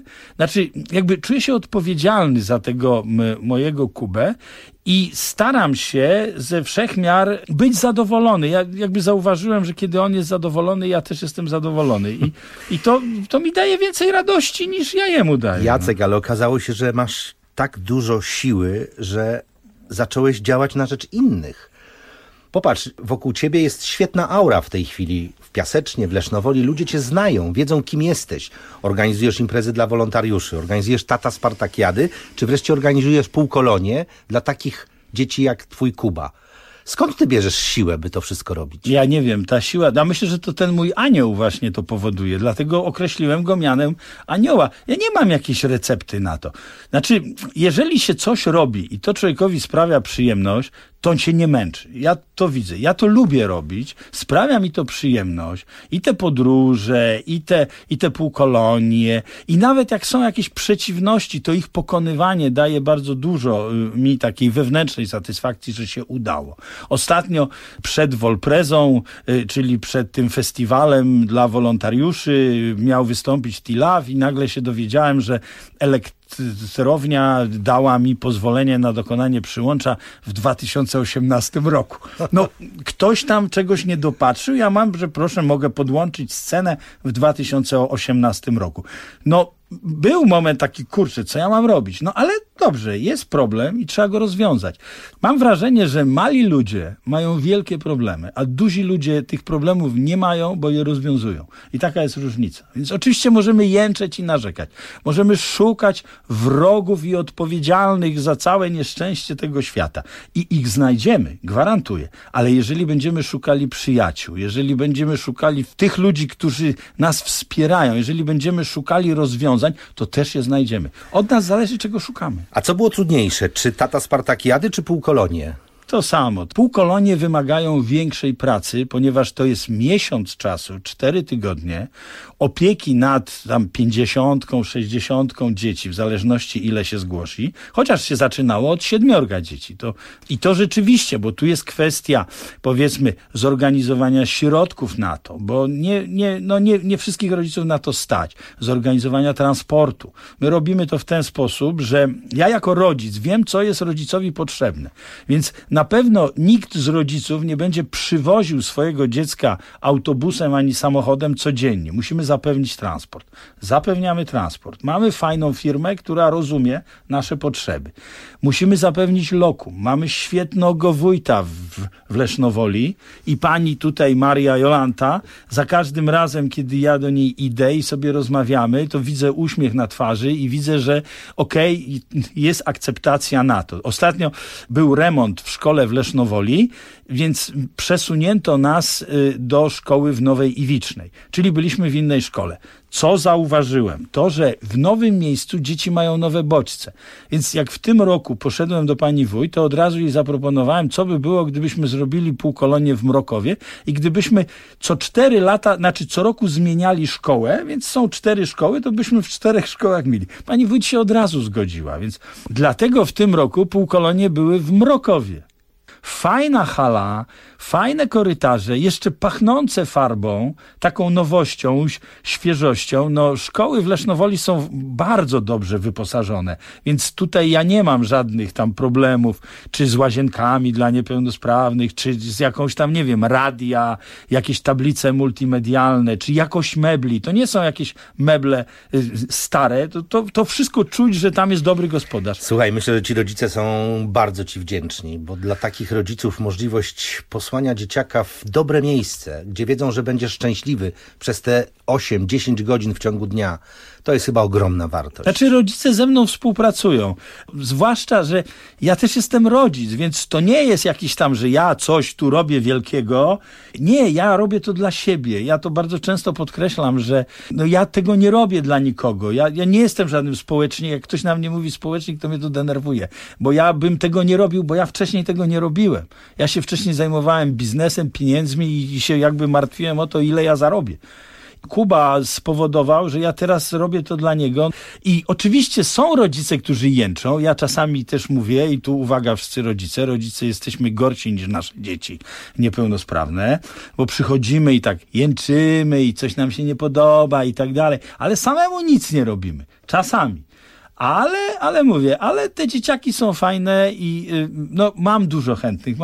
czuję się odpowiedzialny za tego mojego Kubę. I staram się ze wszech miar być zadowolony. Ja zauważyłem, że kiedy on jest zadowolony, ja też jestem zadowolony. I to mi daje więcej radości, niż ja jemu daję. Jacek, ale okazało się, że masz tak dużo siły, że zacząłeś działać na rzecz innych. Popatrz, wokół ciebie jest świetna aura w tej chwili. W Piasecznie, w Lesznowoli ludzie cię znają, wiedzą kim jesteś. Organizujesz imprezy dla wolontariuszy, organizujesz Tata Spartakiady, czy wreszcie organizujesz półkolonie dla takich dzieci jak twój Kuba. Skąd ty bierzesz siłę, by to wszystko robić? Ja nie wiem, ta siła, ja myślę, że to ten mój anioł właśnie to powoduje, dlatego określiłem go mianem anioła. Ja nie mam jakiejś recepty na to. Jeżeli się coś robi i to człowiekowi sprawia przyjemność, to on się nie męczy. Ja to widzę. Ja to lubię robić. Sprawia mi to przyjemność. I te podróże, i te półkolonie. I nawet jak są jakieś przeciwności, to ich pokonywanie daje bardzo dużo mi takiej wewnętrznej satysfakcji, że się udało. Ostatnio przed Volprezą, czyli przed tym festiwalem dla wolontariuszy, miał wystąpić Tilaw i nagle się dowiedziałem, że sterownia dała mi pozwolenie na dokonanie przyłącza w 2018 roku. No, ktoś tam czegoś nie dopatrzył, ja mam, że proszę, mogę podłączyć scenę w 2018 roku. No, był moment taki, kurczę, co ja mam robić? No ale dobrze, jest problem i trzeba go rozwiązać. Mam wrażenie, że mali ludzie mają wielkie problemy, a duzi ludzie tych problemów nie mają, bo je rozwiązują. I taka jest różnica. Więc oczywiście możemy jęczeć i narzekać. Możemy szukać wrogów i odpowiedzialnych za całe nieszczęście tego świata. I ich znajdziemy, gwarantuję. Ale jeżeli będziemy szukali przyjaciół, jeżeli będziemy szukali tych ludzi, którzy nas wspierają, jeżeli będziemy szukali rozwiązań, to też je znajdziemy. Od nas zależy, czego szukamy. A co było trudniejsze? Czy tata Spartakiady, czy półkolonie? To samo. Półkolonie wymagają większej pracy, ponieważ to jest miesiąc czasu, 4 tygodnie, opieki nad tam 50, 60 dzieci, w zależności ile się zgłosi, chociaż się zaczynało od 7 dzieci. I to rzeczywiście, bo tu jest kwestia, powiedzmy, zorganizowania środków na to, bo nie wszystkich rodziców na to stać, zorganizowania transportu. My robimy to w ten sposób, że ja jako rodzic wiem, co jest rodzicowi potrzebne, więc na pewno nikt z rodziców nie będzie przywoził swojego dziecka autobusem ani samochodem codziennie. Musimy zapewnić transport. Zapewniamy transport. Mamy fajną firmę, która rozumie nasze potrzeby. Musimy zapewnić lokum. Mamy świetnego wójta w Lesznowoli i pani tutaj, Maria Jolanta, za każdym razem, kiedy ja do niej idę i sobie rozmawiamy, to widzę uśmiech na twarzy i widzę, że jest akceptacja na to. Ostatnio był remont w szkole w Lesznowoli, więc przesunięto nas do szkoły w Nowej Iwicznej, czyli byliśmy w innej szkole. Co zauważyłem? To, że w nowym miejscu dzieci mają nowe bodźce. Więc jak w tym roku poszedłem do pani wójt, to od razu jej zaproponowałem, co by było, gdybyśmy zrobili półkolonie w Mrokowie i gdybyśmy co 4 lata, co roku zmieniali szkołę, więc są 4 szkoły, to byśmy w 4 szkołach mieli. Pani wójt się od razu zgodziła, więc dlatego w tym roku półkolonie były w Mrokowie. Fajna hala, fajne korytarze, jeszcze pachnące farbą, taką nowością, świeżością. No, szkoły w Lesznowoli są bardzo dobrze wyposażone, więc tutaj ja nie mam żadnych tam problemów, czy z łazienkami dla niepełnosprawnych, czy z jakąś tam, nie wiem, radia, jakieś tablice multimedialne, czy jakość mebli. To nie są jakieś meble stare, to wszystko czuć, że tam jest dobry gospodarz. Słuchaj, myślę, że ci rodzice są bardzo ci wdzięczni, bo dla takich rodziców możliwość posłania dzieciaka w dobre miejsce, gdzie wiedzą, że będzie szczęśliwy przez te 8-10 godzin w ciągu dnia, to jest chyba ogromna wartość. Znaczy rodzice ze mną współpracują, zwłaszcza, że ja też jestem rodzic, więc to nie jest jakiś tam, że ja coś tu robię wielkiego. Nie, ja robię to dla siebie. Ja to bardzo często podkreślam, że ja tego nie robię dla nikogo. Ja nie jestem żadnym społecznikiem. Jak ktoś na mnie mówi społecznik, to mnie to denerwuje, bo ja bym tego nie robił, bo ja wcześniej tego nie robiłem. Ja się wcześniej zajmowałem biznesem, pieniędzmi i się jakby martwiłem o to, ile ja zarobię. Kuba spowodował, że ja teraz robię to dla niego. I oczywiście są rodzice, którzy jęczą. Ja czasami też mówię, i tu uwaga wszyscy rodzice jesteśmy gorsi niż nasze dzieci niepełnosprawne, bo przychodzimy i tak jęczymy i coś nam się nie podoba i tak dalej, ale samemu nic nie robimy. Czasami. Ale mówię, ale te dzieciaki są fajne i mam dużo chętnych.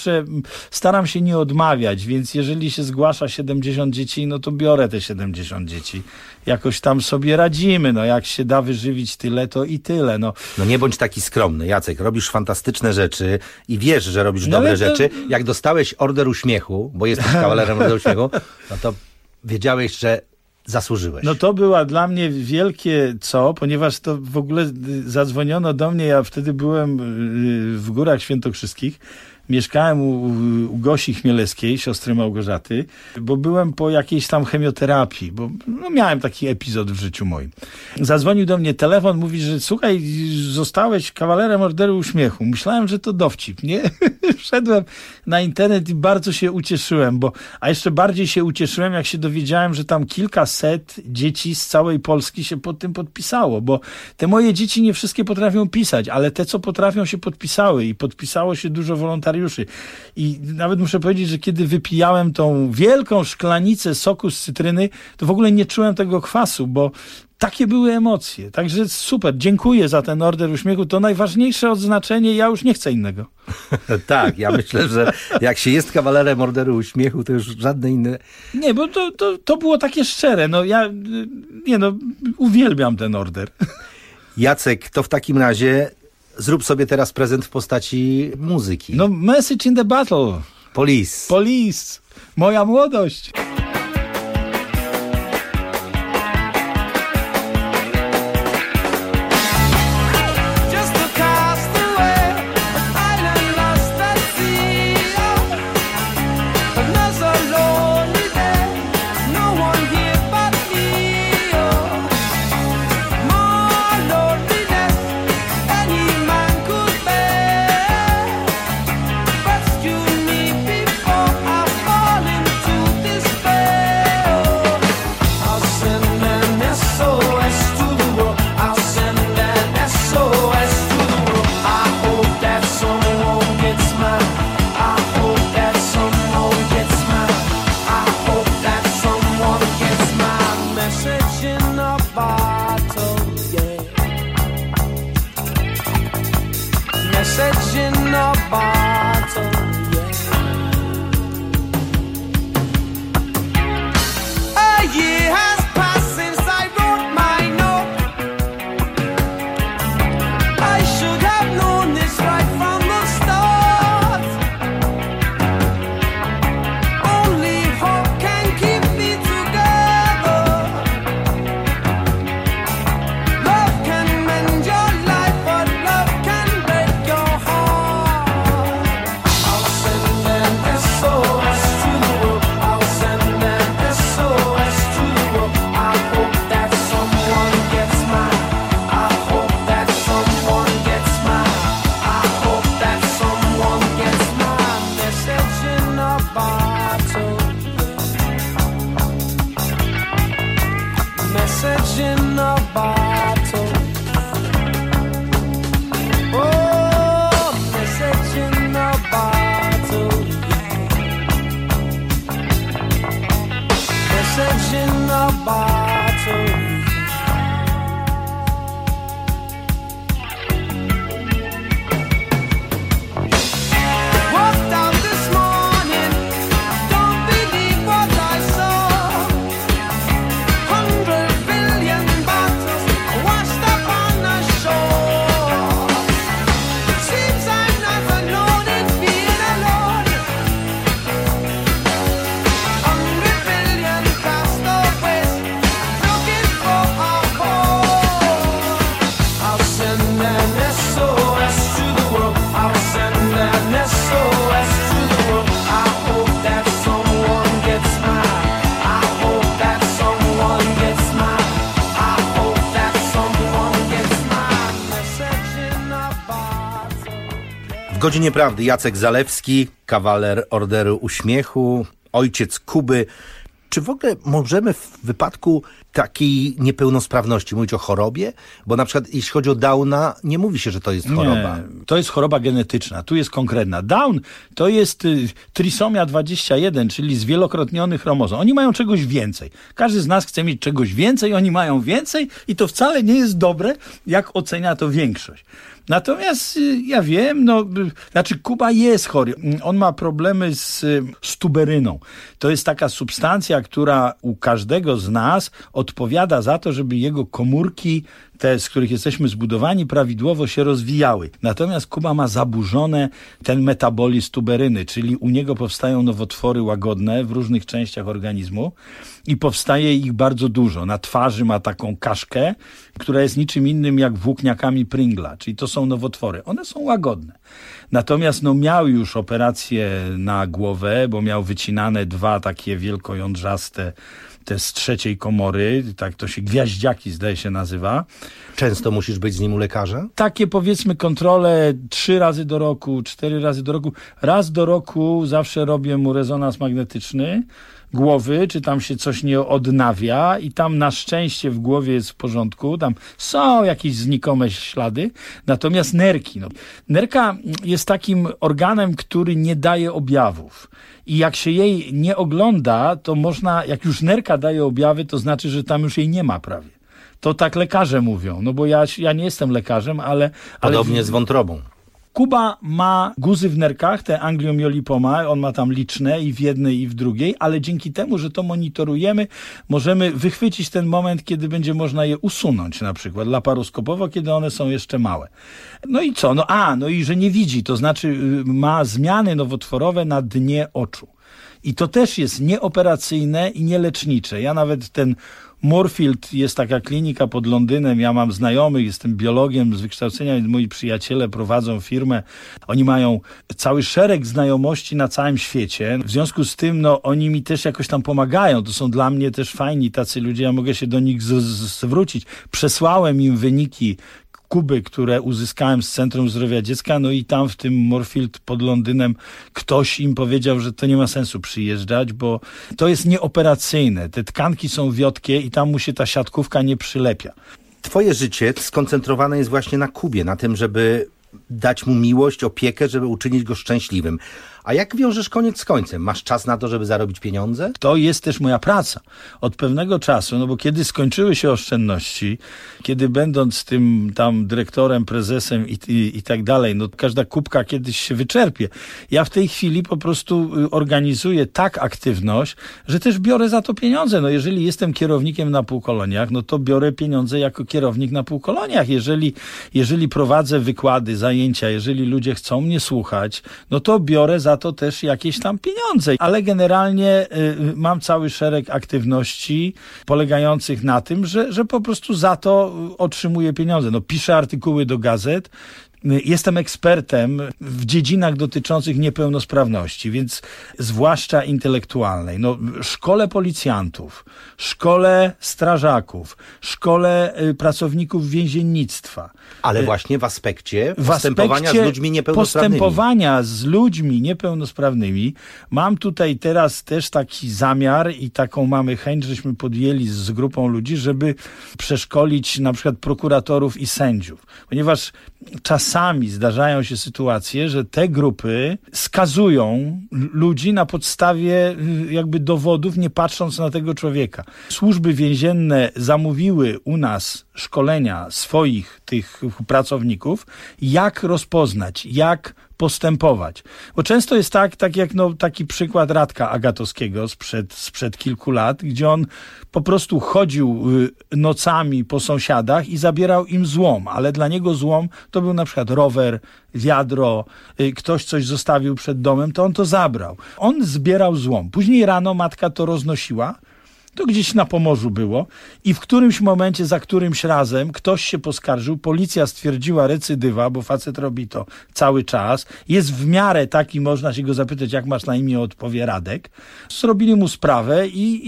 Staram się nie odmawiać, więc jeżeli się zgłasza 70 dzieci, no to biorę te 70 dzieci. Jakoś tam sobie radzimy, jak się da wyżywić tyle, to i tyle. No nie bądź taki skromny, Jacek, robisz fantastyczne rzeczy i wiesz, że robisz dobre rzeczy. Jak dostałeś Order Uśmiechu, bo jesteś kawalerem Orderu Uśmiechu, no to wiedziałeś, że zasłużyłeś. No to była dla mnie wielkie ponieważ to w ogóle zadzwoniono do mnie, ja wtedy byłem w Górach Świętokrzyskich, mieszkałem u Gosi Chmielewskiej, siostry Małgorzaty, bo byłem po jakiejś tam chemioterapii, bo miałem taki epizod w życiu moim. Zadzwonił do mnie telefon, mówi, że słuchaj, zostałeś kawalerem Orderu Uśmiechu. Myślałem, że to dowcip, nie? Wszedłem na internet i bardzo się ucieszyłem, a jeszcze bardziej się ucieszyłem, jak się dowiedziałem, że tam kilkaset dzieci z całej Polski się pod tym podpisało, bo te moje dzieci nie wszystkie potrafią pisać, ale te, co potrafią, się podpisały i podpisało się dużo wolontariuszy. wolontariuszy. I nawet muszę powiedzieć, że kiedy wypijałem tą wielką szklanicę soku z cytryny, to w ogóle nie czułem tego kwasu, bo takie były emocje. Także super, dziękuję za ten Order Uśmiechu. To najważniejsze odznaczenie, ja już nie chcę innego. Tak, ja myślę, że jak się jest kawalerem Orderu Uśmiechu, to już żadne inne... Nie, bo to było takie szczere. Uwielbiam ten order. Jacek, to w takim razie zrób sobie teraz prezent w postaci muzyki. No, Message in the Battle. Police. Moja młodość. W Godzinie Prawdy Jacek Zalewski, kawaler Orderu Uśmiechu, ojciec Kuby. Czy w ogóle możemy w wypadku takiej niepełnosprawności mówić o chorobie? Bo na przykład jeśli chodzi o Downa, nie mówi się, że to jest choroba. Nie, to jest choroba genetyczna, tu jest konkretna. Down to jest trisomia 21, czyli zwielokrotniony chromozom. Oni mają czegoś więcej. Każdy z nas chce mieć czegoś więcej, oni mają więcej i to wcale nie jest dobre, jak ocenia to większość. Natomiast ja wiem, Kuba jest chory. On ma problemy z tuberyną. To jest taka substancja, która u każdego z nas odpowiada za to, żeby jego komórki, te, z których jesteśmy zbudowani, prawidłowo się rozwijały. Natomiast Kuba ma zaburzone ten metabolizm tuberyny, czyli u niego powstają nowotwory łagodne w różnych częściach organizmu i powstaje ich bardzo dużo. Na twarzy ma taką kaszkę, która jest niczym innym jak włókniakami Pringla, czyli to są nowotwory. One są łagodne. Natomiast miał już operację na głowę, bo miał wycinane 2 takie wielkojądrzaste te z 3. komory, tak to się gwiaździaki zdaje się nazywa. Często musisz być z nim u lekarza? Takie powiedzmy kontrole 3 razy do roku, 4 razy do roku. Raz do roku zawsze robię mu rezonans magnetyczny głowy, czy tam się coś nie odnawia i tam na szczęście w głowie jest w porządku, tam są jakieś znikome ślady, natomiast nerki. Nerka jest takim organem, który nie daje objawów i jak się jej nie ogląda, to można, jak już nerka daje objawy, to znaczy, że tam już jej nie ma prawie. To tak lekarze mówią, no bo ja nie jestem lekarzem, ale... Podobnie z wątrobą. Kuba ma guzy w nerkach, te angliomiolipoma, on ma tam liczne i w jednej i w drugiej, ale dzięki temu, że to monitorujemy, możemy wychwycić ten moment, kiedy będzie można je usunąć na przykład laparoskopowo, kiedy one są jeszcze małe. No i co? No i że nie widzi, to znaczy ma zmiany nowotworowe na dnie oczu. I to też jest nieoperacyjne i nielecznicze. Ja nawet ten Moorfield, jest taka klinika pod Londynem, ja mam znajomych, jestem biologiem z wykształcenia, więc moi przyjaciele prowadzą firmę. Oni mają cały szereg znajomości na całym świecie. W związku z tym, oni mi też jakoś tam pomagają. To są dla mnie też fajni tacy ludzie, ja mogę się do nich zwrócić. Przesłałem im wyniki Kuby, które uzyskałem z Centrum Zdrowia Dziecka, i tam w tym Moorfield pod Londynem ktoś im powiedział, że to nie ma sensu przyjeżdżać, bo to jest nieoperacyjne. Te tkanki są wiotkie i tam mu się ta siatkówka nie przylepia. Twoje życie skoncentrowane jest właśnie na Kubie, na tym, żeby dać mu miłość, opiekę, żeby uczynić go szczęśliwym. A jak wiążesz koniec z końcem? Masz czas na to, żeby zarobić pieniądze? To jest też moja praca. Od pewnego czasu, bo kiedy skończyły się oszczędności, kiedy będąc tym tam dyrektorem, prezesem i tak dalej, każda kubka kiedyś się wyczerpie. Ja w tej chwili po prostu organizuję tak aktywność, że też biorę za to pieniądze. Jeżeli jestem kierownikiem na półkoloniach, to biorę pieniądze jako kierownik na półkoloniach. Jeżeli prowadzę wykłady, zajęcia, jeżeli ludzie chcą mnie słuchać, to biorę za to też jakieś tam pieniądze. Ale generalnie mam cały szereg aktywności polegających na tym, że po prostu za to otrzymuję pieniądze. Piszę artykuły do gazet, jestem ekspertem w dziedzinach dotyczących niepełnosprawności, więc zwłaszcza intelektualnej. Szkole policjantów, szkole strażaków, szkole pracowników więziennictwa. Ale właśnie w aspekcie postępowania z ludźmi niepełnosprawnymi. Postępowania z ludźmi niepełnosprawnymi. Mam tutaj teraz też taki zamiar i taką mamy chęć, żeśmy podjęli z grupą ludzi, żeby przeszkolić na przykład prokuratorów i sędziów. Ponieważ czasami zdarzają się sytuacje, że te grupy skazują ludzi na podstawie jakby dowodów, nie patrząc na tego człowieka. Służby więzienne zamówiły u nas szkolenia swoich tych pracowników, jak rozpoznać, jak postępować. Bo często jest tak jak taki przykład Radka Agatowskiego sprzed kilku lat, gdzie on po prostu chodził nocami po sąsiadach i zabierał im złom, ale dla niego złom to był na przykład rower, wiadro, ktoś coś zostawił przed domem, to on to zabrał. On zbierał złom. Później rano matka to roznosiła, to gdzieś na Pomorzu było i w którymś momencie, za którymś razem ktoś się poskarżył, policja stwierdziła recydywa, bo facet robi to cały czas, jest w miarę taki, można się go zapytać, jak masz na imię, odpowie Radek. Zrobili mu sprawę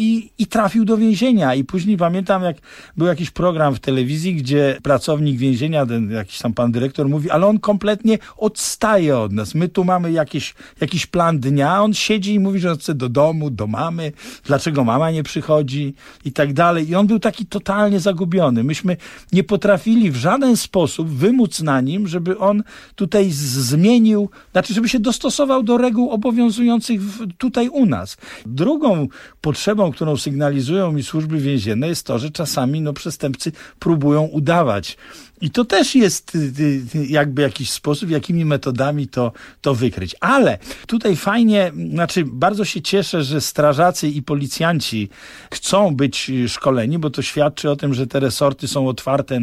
i trafił do więzienia i później pamiętam, jak był jakiś program w telewizji, gdzie pracownik więzienia, ten jakiś tam pan dyrektor mówi, ale on kompletnie odstaje od nas. My tu mamy jakiś plan dnia, on siedzi i mówi, że chce do domu, do mamy, dlaczego mama nie przychodzi i tak dalej. I on był taki totalnie zagubiony. Myśmy nie potrafili w żaden sposób wymóc na nim, żeby on tutaj zmienił, żeby się dostosował do reguł obowiązujących tutaj u nas. Drugą potrzebą, którą sygnalizują mi służby więzienne, jest to, że czasami przestępcy próbują udawać. I to też jest jakby jakiś sposób, jakimi metodami to wykryć. Ale tutaj fajnie, bardzo się cieszę, że strażacy i policjanci chcą być szkoleni, bo to świadczy o tym, że te resorty są otwarte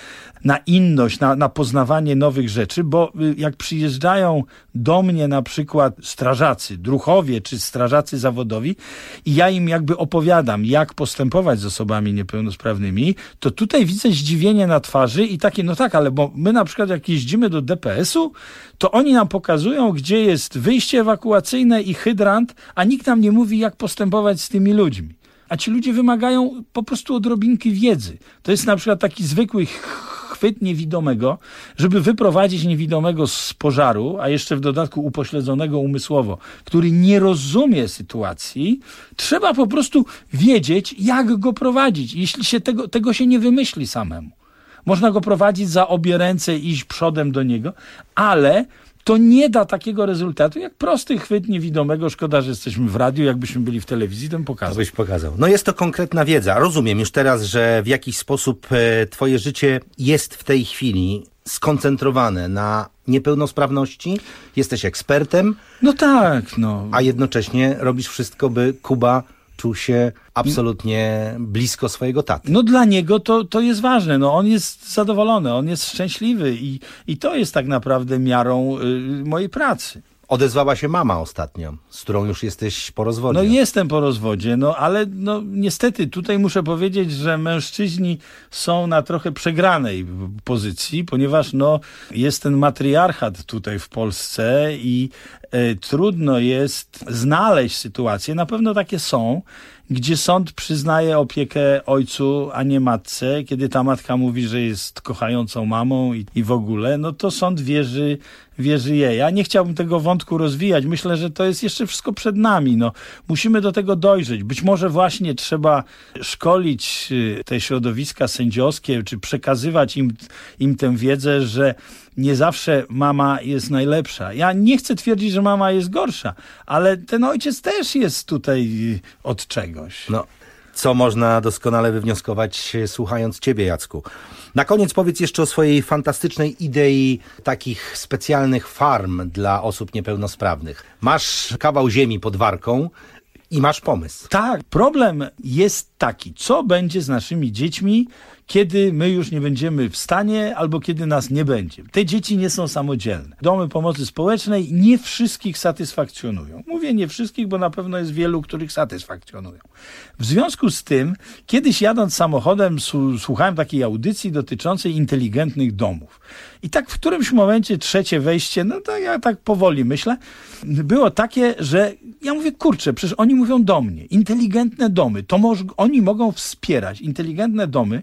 na inność, na poznawanie nowych rzeczy, bo jak przyjeżdżają do mnie na przykład strażacy, druhowie czy strażacy zawodowi i ja im jakby opowiadam, jak postępować z osobami niepełnosprawnymi, to tutaj widzę zdziwienie na twarzy i takie, ale bo my na przykład jak jeździmy do DPS-u, to oni nam pokazują, gdzie jest wyjście ewakuacyjne i hydrant, a nikt nam nie mówi, jak postępować z tymi ludźmi. a ci ludzie wymagają po prostu odrobinki wiedzy. To jest na przykład taki zwykły chwyt niewidomego, żeby wyprowadzić niewidomego z pożaru, a jeszcze w dodatku upośledzonego umysłowo, który nie rozumie sytuacji, trzeba po prostu wiedzieć, jak go prowadzić. Jeśli się tego się nie wymyśli samemu. Można go prowadzić za obie ręce i iść przodem do niego, ale to nie da takiego rezultatu, jak prosty chwyt niewidomego. Szkoda, że jesteśmy w radiu, jakbyśmy byli w telewizji, to bym pokazał. To byś pokazał. No jest to konkretna wiedza. Rozumiem już teraz, że w jakiś sposób twoje życie jest w tej chwili skoncentrowane na niepełnosprawności. Jesteś ekspertem. No tak, no. A jednocześnie robisz wszystko, by Kuba czuł się absolutnie blisko swojego taty. No dla niego to jest ważne. No on jest zadowolony, on jest szczęśliwy i to jest tak naprawdę miarą mojej pracy. Odezwała się mama ostatnio, z którą już jesteś po rozwodzie. No jestem po rozwodzie, ale niestety tutaj muszę powiedzieć, że mężczyźni są na trochę przegranej pozycji, ponieważ jest ten matriarchat tutaj w Polsce i trudno jest znaleźć sytuacje, na pewno takie są, gdzie sąd przyznaje opiekę ojcu, a nie matce, kiedy ta matka mówi, że jest kochającą mamą i w ogóle, to sąd wierzy jej. Ja nie chciałbym tego wątku rozwijać. Myślę, że to jest jeszcze wszystko przed nami. Musimy do tego dojrzeć. Być może właśnie trzeba szkolić te środowiska sędziowskie, czy przekazywać im tę wiedzę, że nie zawsze mama jest najlepsza. Ja nie chcę twierdzić, że mama jest gorsza, ale ten ojciec też jest tutaj od czegoś. Co można doskonale wywnioskować, słuchając ciebie, Jacku. Na koniec powiedz jeszcze o swojej fantastycznej idei takich specjalnych farm dla osób niepełnosprawnych. Masz kawał ziemi pod Warką i masz pomysł. Tak, problem jest taki, co będzie z naszymi dziećmi, kiedy my już nie będziemy w stanie, albo kiedy nas nie będzie. Te dzieci nie są samodzielne. Domy pomocy społecznej nie wszystkich satysfakcjonują. Mówię nie wszystkich, bo na pewno jest wielu, których satysfakcjonują. W związku z tym, kiedyś jadąc samochodem, słuchałem takiej audycji dotyczącej inteligentnych domów. I tak w którymś momencie trzecie wejście, to ja tak powoli myślę, było takie, że ja mówię, kurczę, przecież oni mówią do mnie, inteligentne domy, to oni mogą wspierać, inteligentne domy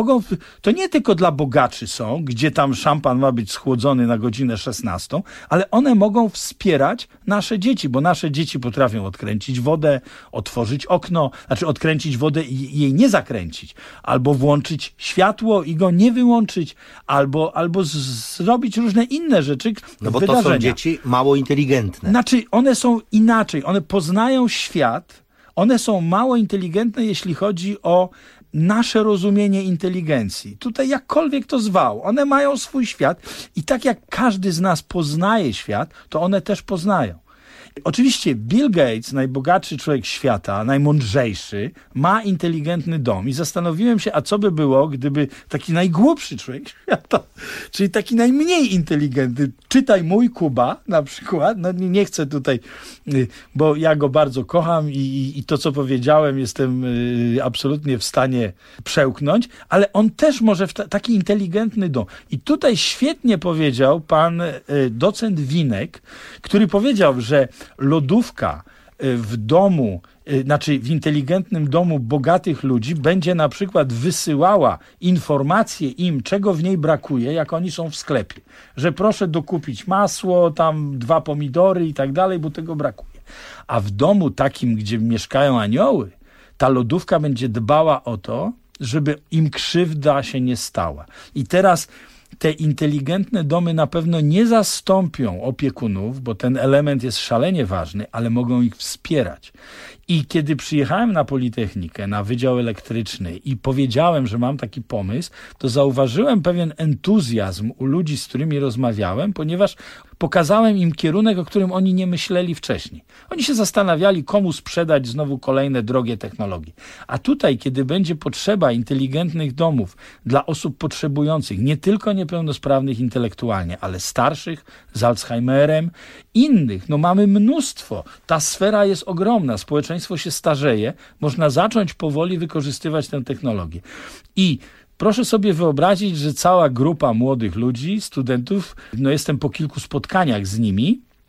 to nie tylko dla bogaczy są, gdzie tam szampan ma być schłodzony na godzinę 16, ale one mogą wspierać nasze dzieci, bo nasze dzieci potrafią odkręcić wodę, otworzyć okno, odkręcić wodę i jej nie zakręcić, albo włączyć światło i go nie wyłączyć, albo zrobić różne inne rzeczy. Bo to są dzieci mało inteligentne. One są inaczej, one poznają świat, one są mało inteligentne, jeśli chodzi o nasze rozumienie inteligencji. Tutaj jakkolwiek to zwał, one mają swój świat i tak jak każdy z nas poznaje świat, to one też poznają. Oczywiście Bill Gates, najbogatszy człowiek świata, najmądrzejszy, ma inteligentny dom i zastanowiłem się, a co by było, gdyby taki najgłupszy człowiek świata, czyli taki najmniej inteligentny, czytaj mój Kuba na przykład, nie chcę tutaj, bo ja go bardzo kocham i to, co powiedziałem, jestem absolutnie w stanie przełknąć, ale on też może taki inteligentny dom. I tutaj świetnie powiedział pan docent Winek, który powiedział, że lodówka w domu, w inteligentnym domu bogatych ludzi będzie na przykład wysyłała informacje im, czego w niej brakuje, jak oni są w sklepie. Że proszę dokupić masło, tam 2 pomidory i tak dalej, bo tego brakuje. A w domu takim, gdzie mieszkają anioły, ta lodówka będzie dbała o to, żeby im krzywda się nie stała. I teraz te inteligentne domy na pewno nie zastąpią opiekunów, bo ten element jest szalenie ważny, ale mogą ich wspierać. I kiedy przyjechałem na Politechnikę, na Wydział Elektryczny i powiedziałem, że mam taki pomysł, to zauważyłem pewien entuzjazm u ludzi, z którymi rozmawiałem, ponieważ pokazałem im kierunek, o którym oni nie myśleli wcześniej. Oni się zastanawiali, komu sprzedać znowu kolejne drogie technologie. A tutaj, kiedy będzie potrzeba inteligentnych domów dla osób potrzebujących, nie tylko niepełnosprawnych intelektualnie, ale starszych, z Alzheimerem, innych, mamy mnóstwo. Ta sfera jest ogromna, społeczeństwo się starzeje, można zacząć powoli wykorzystywać tę technologię. I proszę sobie wyobrazić, że cała grupa młodych ludzi, studentów, jestem po kilku spotkaniach z nimi,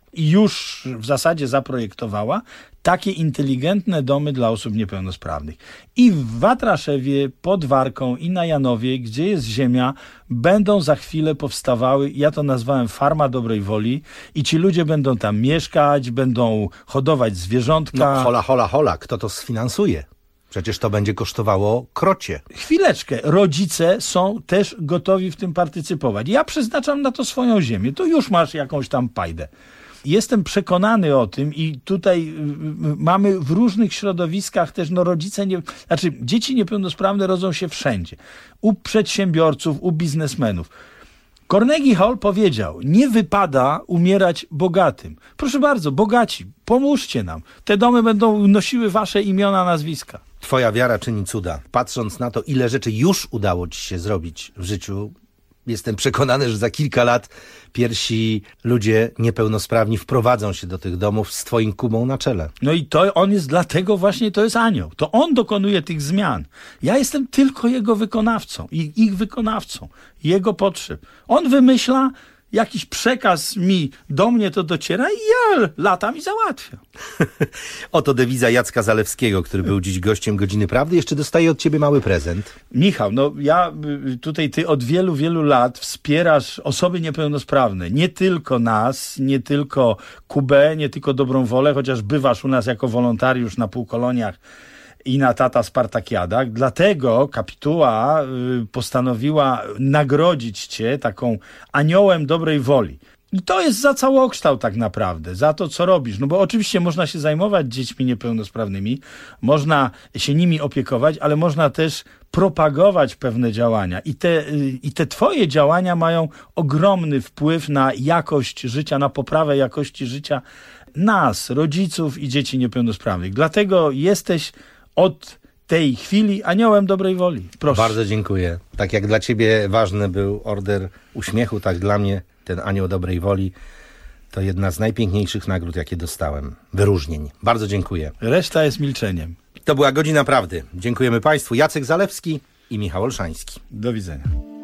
i już w zasadzie zaprojektowała takie inteligentne domy dla osób niepełnosprawnych. I w Watraszewie, pod Warką i na Janowie, gdzie jest ziemia, będą za chwilę powstawały, ja to nazwałem farma dobrej woli, i ci ludzie będą tam mieszkać, będą hodować zwierzątka. No hola, kto to sfinansuje? Przecież to będzie kosztowało krocie. Chwileczkę, rodzice są też gotowi w tym partycypować. Ja przeznaczam na to swoją ziemię, to już masz jakąś tam pajdę. Jestem przekonany o tym i tutaj mamy w różnych środowiskach też, dzieci niepełnosprawne rodzą się wszędzie. U przedsiębiorców, u biznesmenów. Carnegie Hall powiedział, nie wypada umierać bogatym. Proszę bardzo, bogaci, pomóżcie nam. Te domy będą nosiły wasze imiona, nazwiska. Twoja wiara czyni cuda. Patrząc na to, ile rzeczy już udało ci się zrobić w życiu, jestem przekonany, że za kilka lat pierwsi ludzie niepełnosprawni wprowadzą się do tych domów z twoim Kubą na czele. No i to on jest dlatego właśnie, to jest anioł. To on dokonuje tych zmian. Ja jestem tylko jego wykonawcą i ich wykonawcą, jego potrzeb. On wymyśla, jakiś przekaz do mnie to dociera i ja latam i załatwiam. Oto dewiza Jacka Zalewskiego, który był dziś gościem Godziny Prawdy. Jeszcze dostaję od ciebie mały prezent. Michał, ty od wielu, wielu lat wspierasz osoby niepełnosprawne. Nie tylko nas, nie tylko Kubę, nie tylko Dobrą Wolę, chociaż bywasz u nas jako wolontariusz na półkoloniach i na Tata Spartakiadach. Dlatego kapituła postanowiła nagrodzić cię taką aniołem dobrej woli. I to jest za całokształt tak naprawdę, za to, co robisz. No bo oczywiście można się zajmować dziećmi niepełnosprawnymi, można się nimi opiekować, ale można też propagować pewne działania. I te twoje działania mają ogromny wpływ na jakość życia, na poprawę jakości życia nas, rodziców i dzieci niepełnosprawnych. Dlatego jesteś od tej chwili aniołem dobrej woli. Proszę. Bardzo dziękuję. Tak jak dla ciebie ważny był order uśmiechu, tak dla mnie ten anioł dobrej woli to jedna z najpiękniejszych nagród, jakie dostałem. Wyróżnień. Bardzo dziękuję. Reszta jest milczeniem. To była Godzina Prawdy. Dziękujemy Państwu. Jacek Zalewski i Michał Olszański. Do widzenia.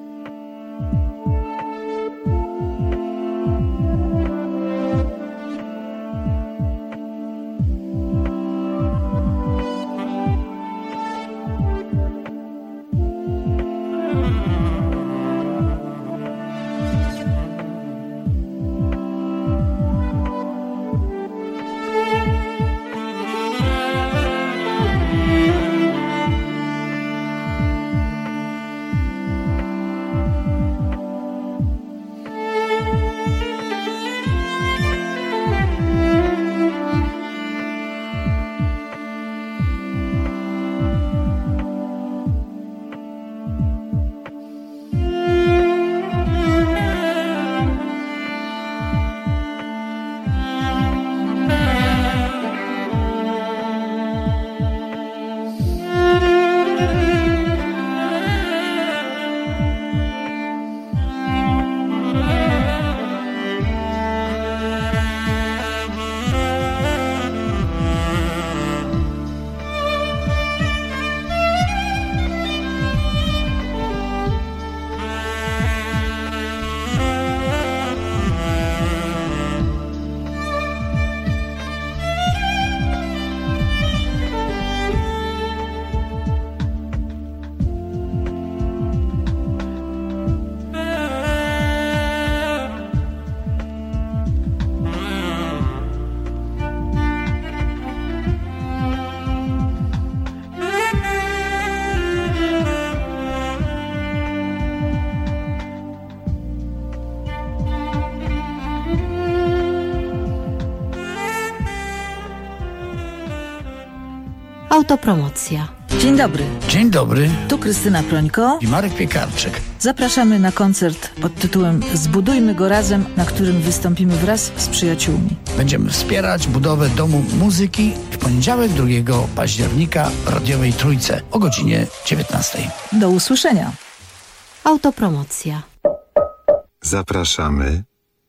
Autopromocja. Dzień dobry. Dzień dobry. Tu Krystyna Prońko i Marek Piekarczyk. Zapraszamy na koncert pod tytułem Zbudujmy go razem, na którym wystąpimy wraz z przyjaciółmi. Będziemy wspierać budowę Domu Muzyki w poniedziałek 2 października w Radiowej Trójce o godzinie 19. Do usłyszenia. Autopromocja. Zapraszamy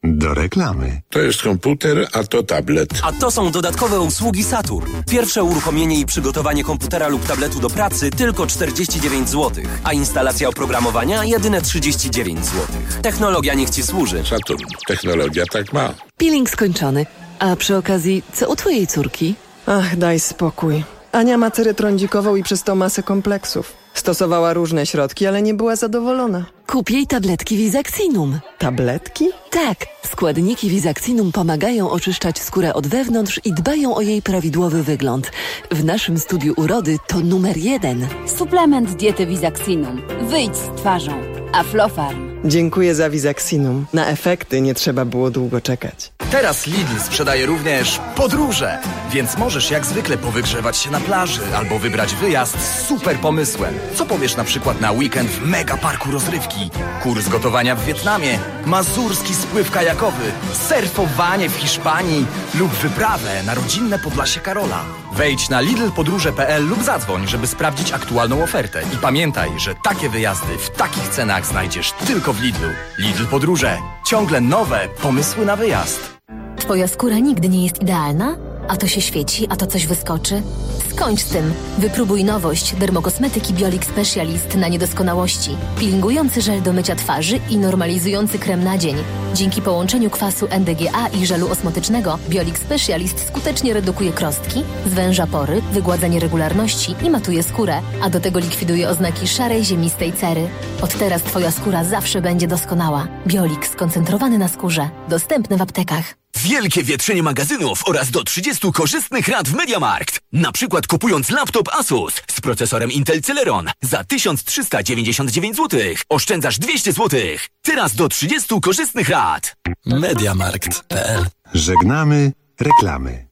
Do reklamy. To jest komputer, a to tablet. A to są dodatkowe usługi Saturn. Pierwsze uruchomienie i przygotowanie komputera lub tabletu do pracy tylko 49 zł, a instalacja oprogramowania jedyne 39 zł. Technologia niech Ci służy. Saturn. Technologia tak ma. Peeling skończony. A przy okazji, co u twojej córki? Ach, daj spokój. Ania ma cerę trądzikową i przez to masę kompleksów. Stosowała różne środki, ale nie była zadowolona. Kup jej tabletki Visaxinum. Tabletki? Tak, składniki Visaxinum pomagają oczyszczać skórę od wewnątrz i dbają o jej prawidłowy wygląd. W naszym studiu urody to numer 1. Suplement diety Visaxinum. Wyjdź z twarzą. Aflofarm. Dziękuję za Visaxinum. Na efekty nie trzeba było długo czekać. Teraz Lidl sprzedaje również podróże, więc możesz jak zwykle powygrzewać się na plaży albo wybrać wyjazd z super pomysłem. Co powiesz na przykład na weekend w mega parku rozrywki, kurs gotowania w Wietnamie, mazurski spływ kajakowy, surfowanie w Hiszpanii lub wyprawę na rodzinne Podlasie Karola. Wejdź na lidlpodróże.pl lub zadzwoń, żeby sprawdzić aktualną ofertę. I pamiętaj, że takie wyjazdy w takich cenach znajdziesz tylko w Lidlu. Lidl Podróże. Ciągle nowe pomysły na wyjazd. Twoja skóra nigdy nie jest idealna? A to się świeci, a to coś wyskoczy? Skończ z tym. Wypróbuj nowość dermokosmetyki Biolix Specialist na niedoskonałości. Peelingujący żel do mycia twarzy i normalizujący krem na dzień. Dzięki połączeniu kwasu NDGA i żelu osmotycznego Biolix Specialist skutecznie redukuje krostki, zwęża pory, wygładza nieregularności i matuje skórę, a do tego likwiduje oznaki szarej, ziemistej cery. Od teraz twoja skóra zawsze będzie doskonała. Biolix skoncentrowany na skórze. Dostępny w aptekach. Wielkie wietrzenie magazynów oraz do 30 korzystnych rat w MediaMarkt. Na przykład kupując laptop Asus z procesorem Intel Celeron za 1399 zł. Oszczędzasz 200 zł. Teraz do 30 korzystnych rat. MediaMarkt.pl. Żegnamy reklamy.